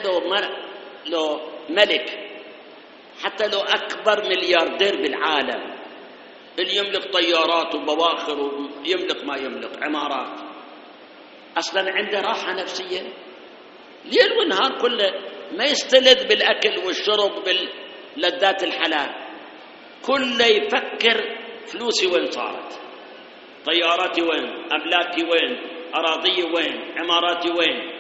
لو ملك، حتى لو أكبر ملياردير بالعالم، اللي يملك طيارات وبواخر ويملك ما يملك عمارات، أصلا عنده راحة نفسية ليل ونهار كله، ما يستلذ بالأكل والشرب باللذات الحلال، كله يفكر فلوسي وين صارت، طياراتي وين، أملاكي وين، أراضي وين، عماراتي وين.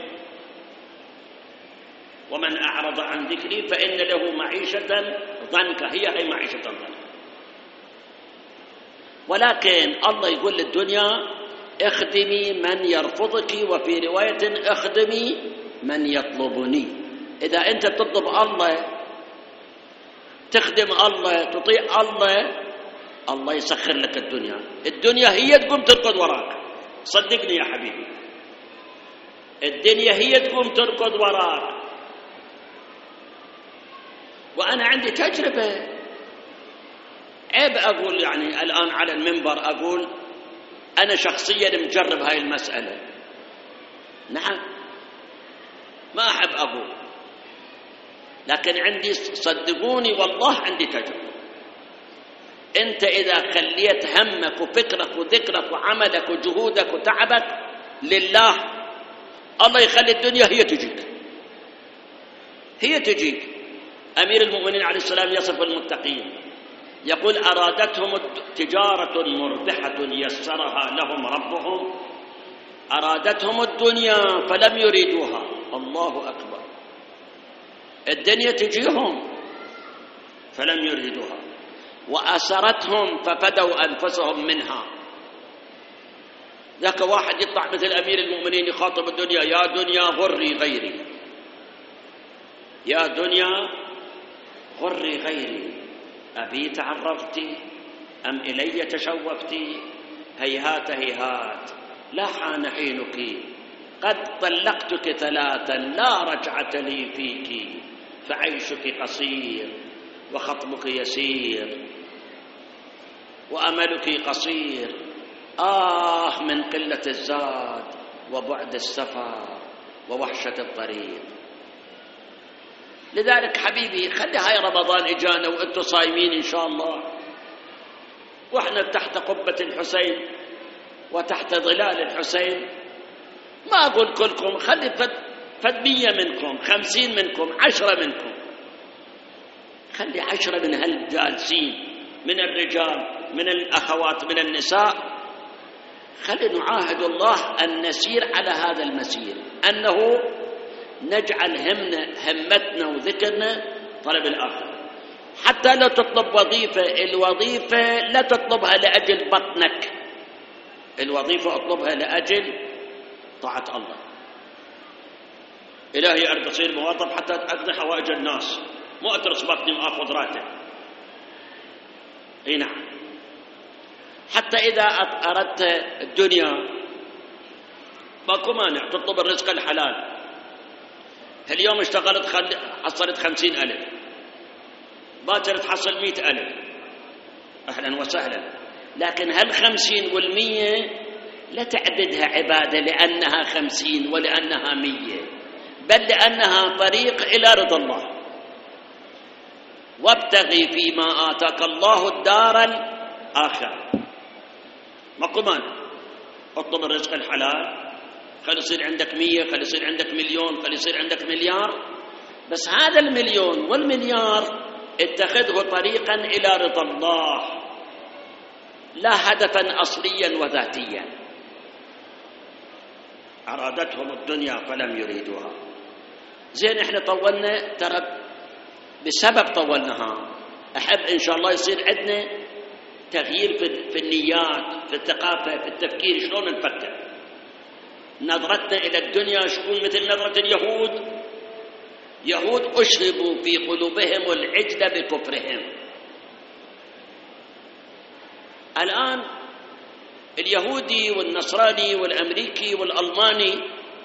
ومن أعرض عن ذكري فإن له معيشة ضنكا، هي معيشة ضنكا. ولكن الله يقول للدنيا اخدمي من يرفضك، وفي رواية اخدمي من يطلبني. إذا أنت تطلب الله، تخدم الله، تطيع الله، الله يسخر لك الدنيا. الدنيا هي تقوم تركض وراك، صدقني يا حبيبي، الدنيا هي تقوم تركض وراك. وأنا عندي تجربة، عيب أقول يعني الآن على المنبر أقول أنا شخصيا مجرب هاي المسألة، نعم ما أحب أقول، لكن عندي، صدقوني والله عندي تجربة. أنت إذا خليت همك وفكرك وذكرك وعملك وجهودك وتعبك لله، الله يخلي الدنيا هي تجيك، هي تجيك. أمير المؤمنين عليه السلام يصف المتقين يقول أرادتهم تجارة مربحة يسرها لهم ربهم، أرادتهم الدنيا فلم يريدوها. الله أكبر، الدنيا تجيهم فلم يريدوها، وأسرتهم ففدوا أنفسهم منها. ذاك واحد يطلع مثل أمير المؤمنين يخاطب الدنيا: يا دنيا غري غيري، يا دنيا غري غيري، أبي تعرضت أم إلي تشوفت، هيهات هيهات لا حان حينك، قد طلقتك ثلاثا لا رجعة لي فيك، فعيشك قصير وخطبك يسير وأملك قصير، من قلة الزاد وبعد السفر ووحشة الطريق. لذلك حبيبي خلي هاي رمضان إجانا وأنتم صايمين إن شاء الله، وإحنا تحت قبة الحسين وتحت ظلال الحسين، ما أقول كلكم، خلي فد 100 منكم، 50 منكم، 10 منكم، خلي 10 من هالجالسين من الرجال من الأخوات من النساء، خلي نعاهد الله أن نسير على هذا المسير، أنه نجعل همتنا وذكرنا طلب الآخرة. حتى لو تطلب وظيفة، الوظيفة لا تطلبها لأجل بطنك، الوظيفة اطلبها لأجل طاعة الله. إلهي أريد أصير موظف حتى أقضي حوائج الناس، مو أترس بطني وآخذ راتب. اي نعم. حتى إذا أردت الدنيا ماكو مانع تطلب الرزق الحلال. اليوم اشتغلت حصلت 50,000، باكر تحصل 100,000، أهلا وسهلا. لكن هال50 وال100 لا تعددها عبادة لأنها 50 ولأنها 100، بل لأنها طريق إلى رضا الله. وابتغي فيما آتاك الله الدار الآخرة. ماكو مانع اطلب الرزق الحلال، خلي يصير عندك 100، خلي يصير عندك 1,000,000، خلي يصير عندك مليار، بس هذا 1,000,000 والمليار اتخذه طريقا إلى رضا الله، لا هدفا أصليا وذاتيا. أرادتهم الدنيا فلم يريدوها. زين احنا طولنا، ترى بسبب طولناها. أحب إن شاء الله يصير عندنا تغيير في النيات، في الثقافة، في التفكير، شلون نفكر، نظرتنا إلى الدنيا شكون مثل نظرة اليهود. يهود أشربوا في قلوبهم العجل بكفرهم. الآن اليهودي والنصراني والأمريكي والألماني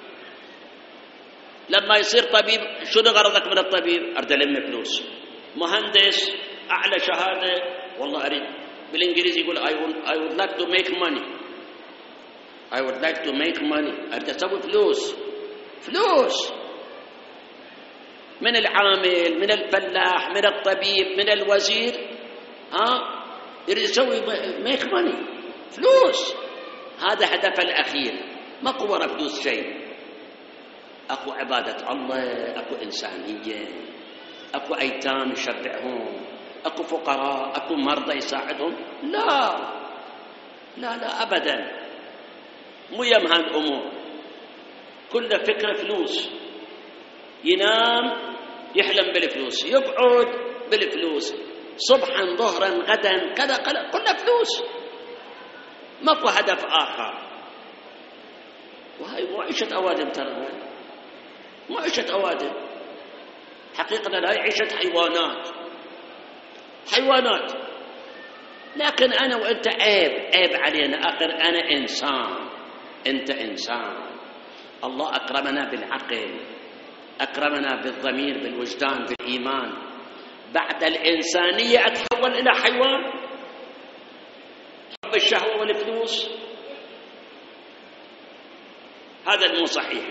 لما يصير طبيب، شنو غرضك من الطبيب؟ أريد ألم فلوس. مهندس أعلى شهادة، والله أريد، بالإنجليزي يقول I would like to make money. I would like to make money. أريد أسوي فلوس. فلوس من العامل، من الفلاح، من الطبيب، من الوزير، يريد يسوي ميك ماني، فلوس. هذا هدفه الأخير، ماكو ورا فلوس شيء. أكو عبادة الله، أكو إنسانية، أكو أيتام يشبعهم، أكو فقراء، أكو مرضى يساعدهم. لا لا لا أبدا، مو يم هالأمور. كل فكرة فلوس، ينام يحلم بالفلوس، يقعد بالفلوس، صبحا ظهرا غدا كذا كله فلوس، ماكو هدف آخر. وهي مو عيشة أوادم، ترى مو عيشة أوادم، حقيقة لا، هي عيشة حيوانات. لكن أنا وأنت عيب علينا، آخر أنا إنسان، أنت إنسان. الله أكرمنا بالعقل، أكرمنا بالضمير، بالوجدان، بالإيمان. بعد الإنسانية أتحول إلى حيوان؟ حب الشهوة والفلوس، هذا مو صحيح.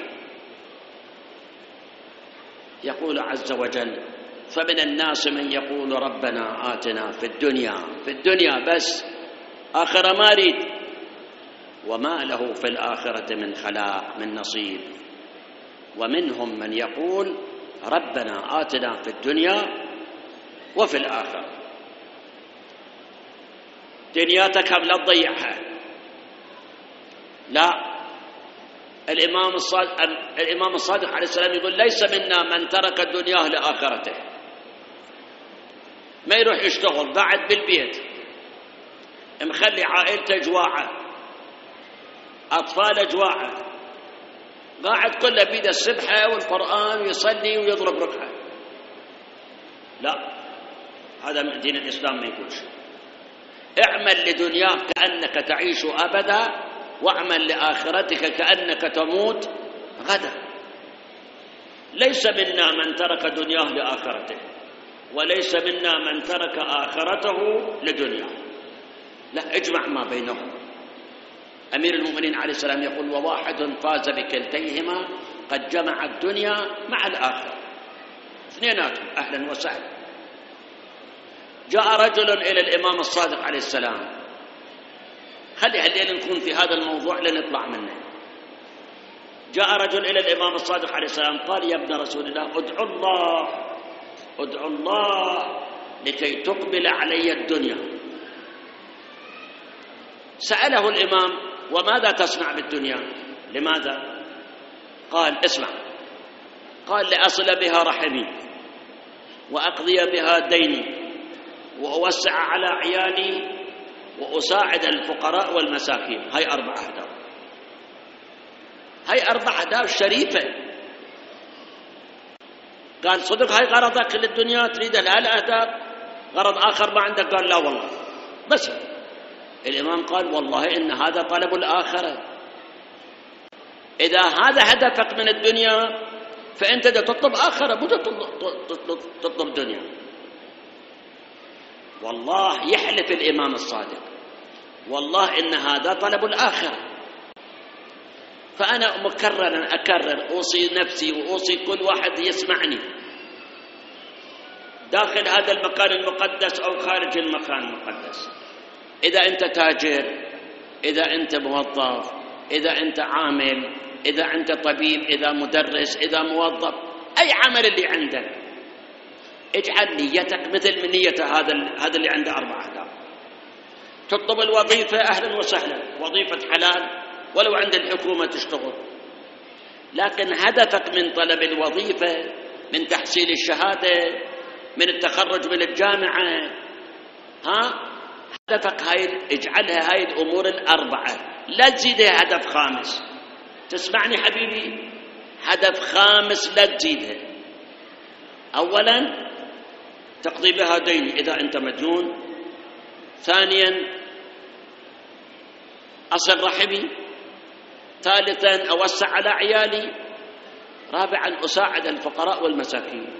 يقول عز وجل: فمن الناس من يقول ربنا آتنا في الدنيا بس، آخرة ما أريد، وما له في الآخرة من خلاق، من نصيب. ومنهم من يقول ربنا آتنا في الدنيا وفي الآخرة. دنياتك هم لا تضيعها. لا، الإمام الصادق عليه السلام يقول: ليس منا من ترك دنياه لآخرته. ما يروح يشتغل، قاعد بالبيت مخلي عائلته جواعة، أطفاله جواعة، قاعد كله بيده السبحة والقرآن ويصلي ويضرب ركعة. لا، هذا من دين الإسلام ما يقولش. اعمل لدنياك كأنك تعيش أبدا، واعمل لآخرتك كأنك تموت غدا. ليس منا من ترك دنياه لآخرته، وليس منا من ترك آخرته لدنياه. لا، اجمع ما بينهم. أمير المؤمنين عليه السلام يقول: وواحد فاز بكلتيهما، قد جمع الدنيا مع الآخرة. اثنيناتهم أهلا وسهلا. جاء رجل إلى الإمام الصادق عليه السلام، خلي هالليل نكون في هذا الموضوع لنطلع منه. جاء رجل إلى الإمام الصادق عليه السلام قال: يا ابن رسول الله، ادعو الله لكي تقبل علي الدنيا. سأله الإمام: وماذا تصنع بالدنيا؟ لماذا؟ قال: اسمع. قال: لأصل بها رحمي، وأقضي بها ديني، وأوسع على عيالي، وأساعد الفقراء والمساكين. هاي 4 أهداف، هاي 4 أهداف شريفة. قال: صدق هاي غرضك للدنيا؟ تريد الأهداف؟ غرض آخر ما عندك؟ قال: لا والله. بس الإمام قال: والله إن هذا طلب الآخرة. إذا هذا هدفك من الدنيا فأنت تطلب آخرة، مو تطلب دنيا. والله يحلف الإمام الصادق: والله إن هذا طلب الآخرة. فأنا مكررا أكرر، أوصي نفسي وأوصي كل واحد يسمعني داخل هذا المكان المقدس أو خارج المكان المقدس. إذا أنت تاجر، إذا أنت موظف، إذا أنت عامل، إذا أنت طبيب، إذا مدرس، إذا موظف، أي عمل اللي عندك، اجعل نيتك مثل من نية هذا اللي عنده 4 أهداف. تطلب الوظيفة، أهلا وسهلا، وظيفة حلال ولو عند الحكومة تشتغل. لكن هدفك من طلب الوظيفة، من تحصيل الشهادة، من التخرج من الجامعة، هدفك هاي، اجعلها هاي الأمور 4، لا تزيدها هدف خامس. تسمعني حبيبي؟ هدف خامس لا تزيدها. أولا تقضي بها ديني إذا أنت مديون. ثانيا أصل رحمي. ثالثا أوسع على عيالي. رابعا أساعد الفقراء والمساكين.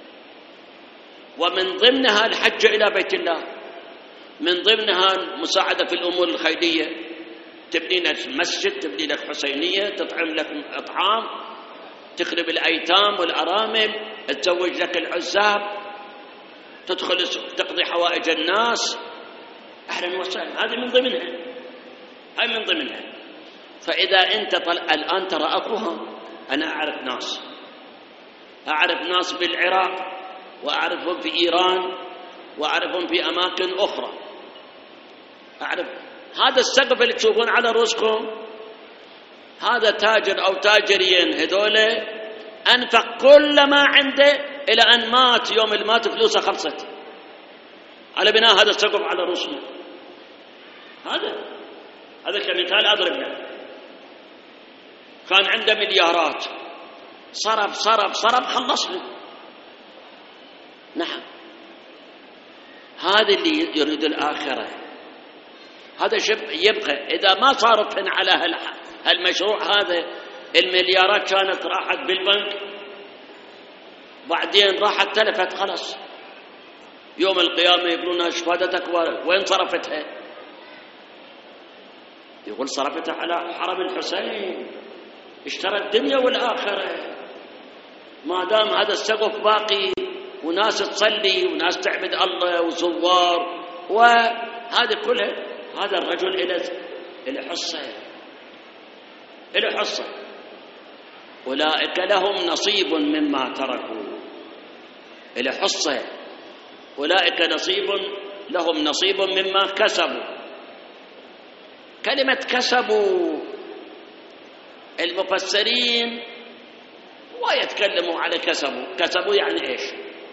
ومن ضمنها الحج إلى بيت الله، من ضمنها المساعدة في الأمور الخيرية، تبني لك مسجد، تبني لك حسينية، تطعم لك أطعام، تخدم الأيتام والأرامل، تزوج لك العزاب، تدخل تقضي حوائج الناس، أهلا وسهلا، هذه من ضمنها، هاي من ضمنها. فإذا أنت الآن ترى أكوها، أنا أعرف ناس بالعراق، وأعرفهم في إيران، وأعرفهم في أماكن أخرى، أعرف هذا السقف اللي تشوفون على رؤوسكم، هذا تاجر أو تاجرين هذول أنفق كل ما عنده إلى أن مات، يوم اللي مات فلوسه خلصت على بناء هذا السقف على رؤوسنا. هذا كمثال أضرب له. كان عنده مليارات، صرف خلصنا. نعم، هذا اللي يريد الآخرة، هذا يبقى. إذا ما صارفن على هالمشروع هذا، المليارات كانت راحت بالبنك، بعدين راحت تلفت خلص، يوم القيامة يقولون شهادتك وين صرفتها؟ يقول صرفتها على حرم الحسين، اشترى الدنيا والآخرة. ما دام هذا السقف باقي وناس تصلي وناس تعبد الله وزوار وهذا كله، هذا الرجل إلى حصة. أولئك لهم نصيب مما تركوا، إلى حصة. أولئك لهم نصيب مما كسبوا. كلمة كسبوا المفسرين ويتكلموا على كسبوا يعني إيش،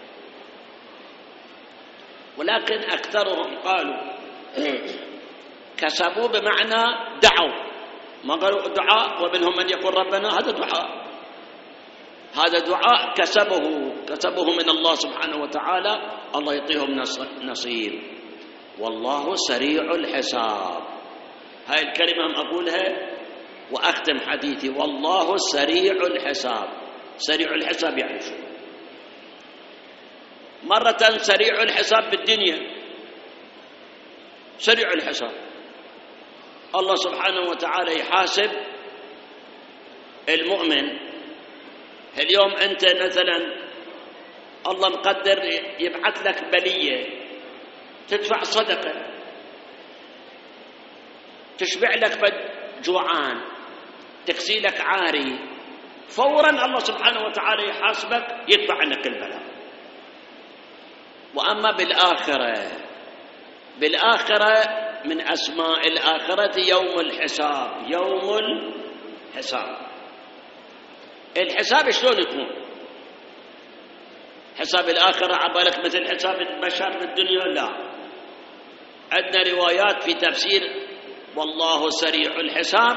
ولكن أكثرهم قالوا كسبوا بمعنى دعوا، ما قالوا دعاء ومنهم من يقول ربنا، هذا دعاء كسبه من الله سبحانه وتعالى، الله يعطيهم نصيب. والله سريع الحساب. هاي الكلمة هم أقولها وأختم حديثي، والله سريع الحساب. سريع الحساب يعني شو؟ مرة سريع الحساب بالدنيا، سريع الحساب الله سبحانه وتعالى يحاسب المؤمن. اليوم أنت مثلا الله مقدر يبعث لك بلية، تدفع صدقة تشبع لك جوعان، تكسي لك عاري، فورا الله سبحانه وتعالى يحاسبك، يدفع عنك البلاء. وأما بالآخرة من أسماء الآخرة يوم الحساب. الحساب شلون يكون؟ حساب الآخرة عبالك مثل حساب البشر في الدنيا؟ لا، عندنا روايات في تفسير والله سريع الحساب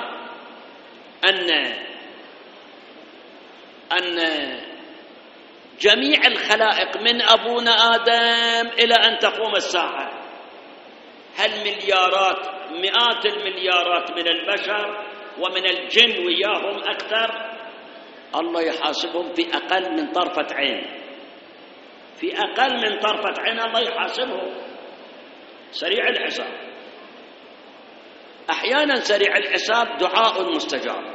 أن جميع الخلائق من أبونا آدم إلى أن تقوم الساعة، مئات المليارات من البشر ومن الجن وياهم أكثر، الله يحاسبهم في أقل من طرفة عين، الله يحاسبهم. سريع الحساب. أحيانا سريع الحساب دعاء مستجاب.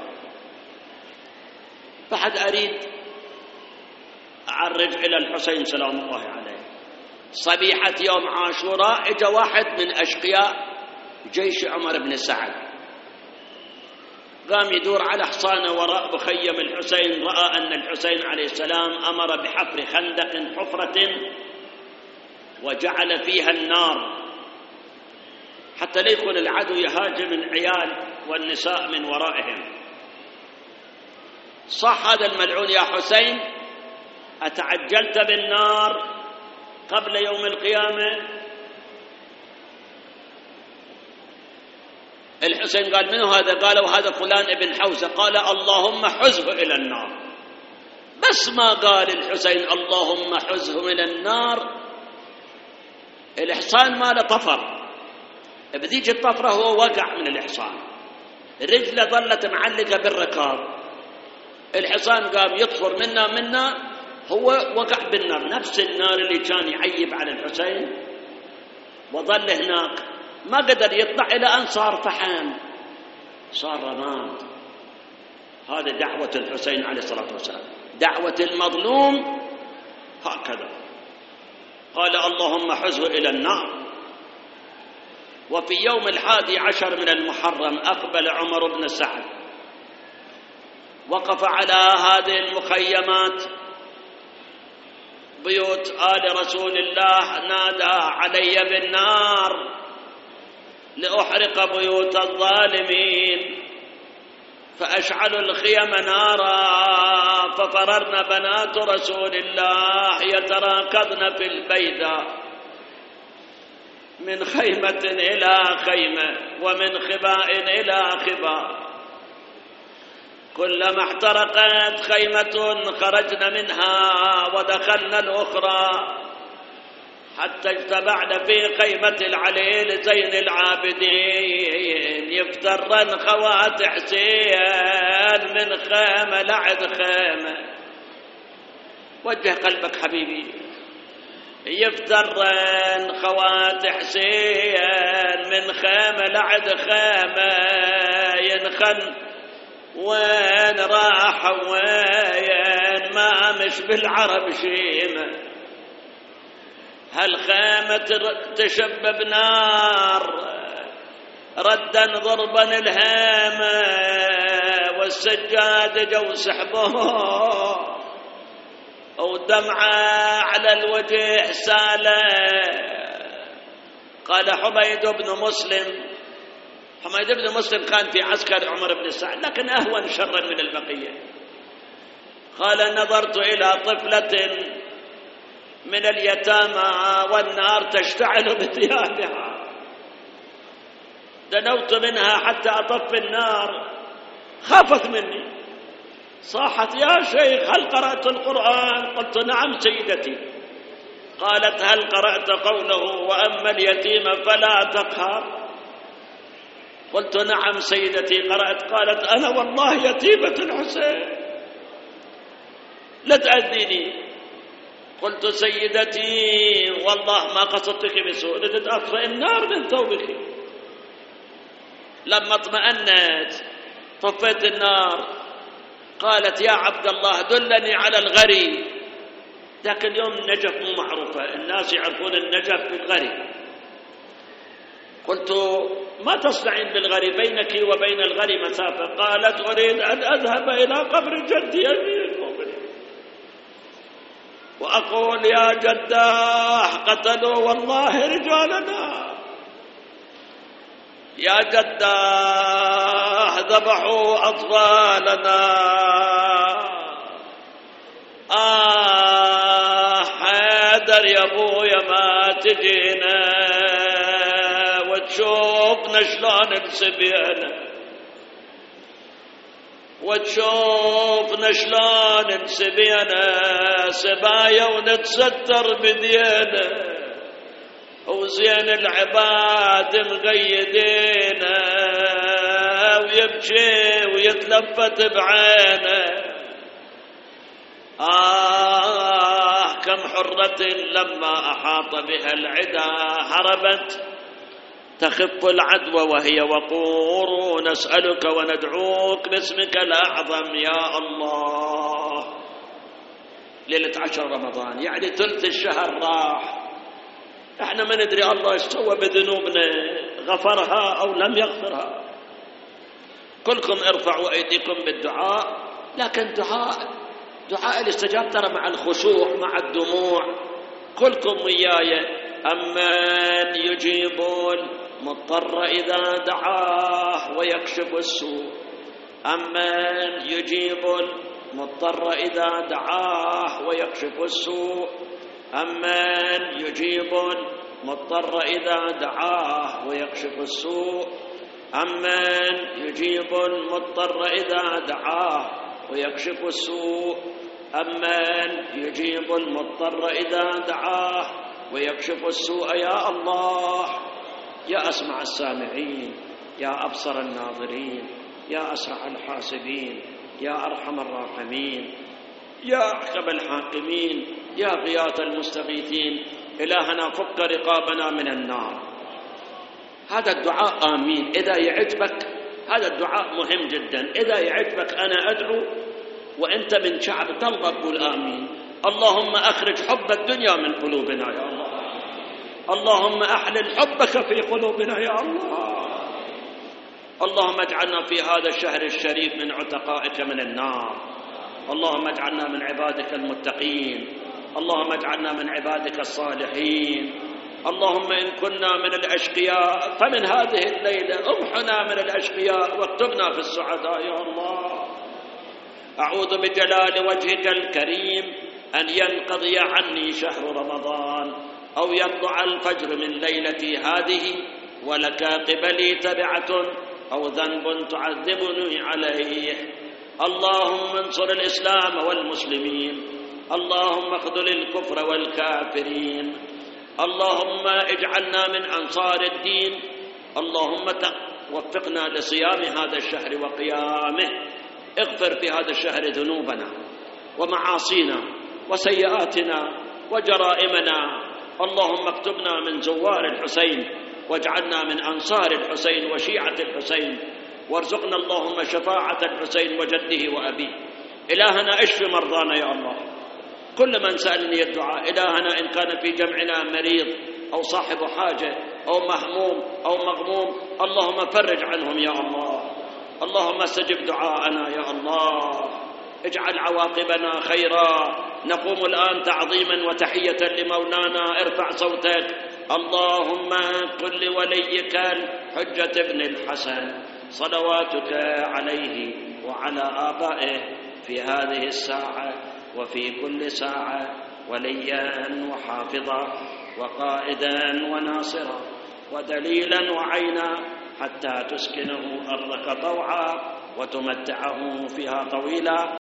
فحد أريد أعرج إلى الحسين سلام الله عليه، صبيحة يوم عاشوراء اجى واحد من أشقياء جيش عمر بن سعد، قام يدور على حصانه وراء مخيم الحسين، رأى أن الحسين عليه السلام أمر بحفر خندق حفرة وجعل فيها النار حتى لا يكون العدو يهاجم العيال والنساء من ورائهم. صح هذا الملعون يا حسين، أتعجلت بالنار قبل يوم القيامة؟ الحسين قال منو هذا؟ قالوا هذا فلان ابن حوسة. قال اللهم حزه إلى النار. بس ما قال الحسين اللهم حزه إلى النار، الحصان ماله طفر، بذيك الطفرة هو وقع من الحصان، رجله ظلت معلقة بالركاب، الحصان قام يطفر منا، هو وقع بالنار، نفس النار اللي كان يعيب على الحسين، وظل هناك ما قدر يطلع إلى أن صار فحم، صار رماد. هذا دعوة الحسين عليه الصلاة والسلام، دعوة المظلوم هكذا. قال اللهم حزه إلى النار. وفي يوم 11 من المحرم أقبل عمر بن سعد، وقف على هذه المخيمات بيوت آل رسول الله، نادى علي بالنار لأحرق بيوت الظالمين، فأشعلوا الخيم نارا، ففررن بنات رسول الله يتراكضن في البيداء من خيمة إلى خيمة ومن خباء إلى خباء، كلما احترقت خيمة خرجن منها ودخلنا الأخرى، حتى اجتمعنا في خيمة العليل زين العابدين، يفترن خوات حسين من خيمة لعد خيمة. وجه قلبك حبيبي، يفترن خوات حسين من خيمة لعد خيمة، ينخن وين راح وين ما مش بالعرب شيمة، هالخيمة تشبب نار ردا ضربا الهامة، والسجاد جو سحبه ودمعة على الوجه سالة. قال حميد بن مسلم كان في عسكر عمر بن سعد لكن أهون شرا من البقية، قال نظرت إلى طفلة من اليتامى والنار تشتعل بثيابها، دنوت منها حتى أطفي النار، خافت مني، صاحت يا شيخ هل قرأت القرآن؟ قلت نعم سيدتي. قالت هل قرأت قوله وأما اليتيم فلا تقهر؟ قلت نعم سيدتي قرأت. قالت أنا والله يتيمة الحسين لا تأذيني. قلت سيدتي والله ما قصدتك بسوء، ردت أطفئ النار من ثوبك. لما اطمأنت طفيت النار، قالت يا عبد الله دلني على الغري. ذاك اليوم النجف مو معروفة، الناس يعرفون النجف بالغري. قلت ما تصنعين بالغري؟ بينك وبين الغري مسافة. قالت أريد أن أذهب إلى قبر جدي أمير المؤمنين وأقول يا جداه قتلوا والله رجالنا، يا جداه ذبحوا أطفالنا، حيدر يا أبويا ما تجينا وتشوفنا شلون نسبينا، وتشوفنا شلون نسبينا سبايا ونتستر بدينا، وزين العباد مقيدينا ويبكي ويتلفت بعينه. كم حرة لما أحاط بها العدا هربت تخف العدوى وهي وقور، نسألك وندعوك باسمك الأعظم يا الله. ليلة 10 رمضان يعني ثلث الشهر راح، احنا ما ندري الله ايش سوى بذنوبنا، غفرها أو لم يغفرها. كلكم ارفعوا أيديكم بالدعاء، لكن دعاء الاستجابة ترى مع الخشوع مع الدموع. كلكم وياي أمن يجيب المضطر إذا دعاه ويكشف السوء، أمن يجيب المضطر إذا دعاه ويكشف السوء، أمن يجيب المضطر إذا دعاه ويكشف السوء، أمن يجيب المضطر إذا دعاه ويكشف السوء، أمن يجيب المضطر إذا دعاه ويكشف السوء. يا الله يا أسمع السامعين، يا أبصر الناظرين، يا أسرع الحاسبين، يا أرحم الراحمين، يا أحكم الحاكمين، يا غياث المستغيثين، إلهنا فك رقابنا من النار. هذا الدعاء آمين. إذا يعجبك هذا الدعاء مهم جدا، إذا يعجبك أنا أدعو وأنت من شعب ترضى قول آمين. اللهم أخرج حب الدنيا من قلوبنا يا الله، اللهم أحلل حبك في قلوبنا يا الله. اللهم اجعلنا في هذا الشهر الشريف من عتقائك من النار. اللهم اجعلنا من عبادك المتقين. اللهم اجعلنا من عبادك الصالحين. اللهم إن كنا من الأشقياء فمن هذه الليلة امحنا من الأشقياء واكتبنا في السعداء يا الله. أعوذ بجلال وجهك الكريم أن ينقضي عني شهر رمضان أو يطلع الفجر من ليلتي هذه ولك قبلي تبعة أو ذنب تعذبني عليه. اللهم انصر الإسلام والمسلمين. اللهم اخذل الكفر والكافرين. اللهم اجعلنا من أنصار الدين. اللهم وفقنا لصيام هذا الشهر وقيامه. اغفر في هذا الشهر ذنوبنا ومعاصينا وسيئاتنا وجرائمنا. اللهم اكتبنا من زوار الحسين واجعلنا من أنصار الحسين وشيعة الحسين، وارزقنا اللهم شفاعة الحسين وجده وأبيه. إلهنا اشف مرضانا يا الله. كل من سألني الدعاء إلهنا إن كان في جمعنا مريض أو صاحب حاجة أو مهموم أو مغموم اللهم فرج عنهم يا الله. اللهم استجب دعاءنا يا الله. اجعل عواقبنا خيرا. نقوم الآن تعظيما وتحية لمولانا. ارفع صوتك. اللهم قل لوليك الحجة ابن الحسن صلواتك عليه وعلى آبائه في هذه الساعة وفي كل ساعة وليا وحافظا وقائدا وناصرا ودليلا وعينا حتى تسكنه أرضك طوعا وتمتعه فيها طويلا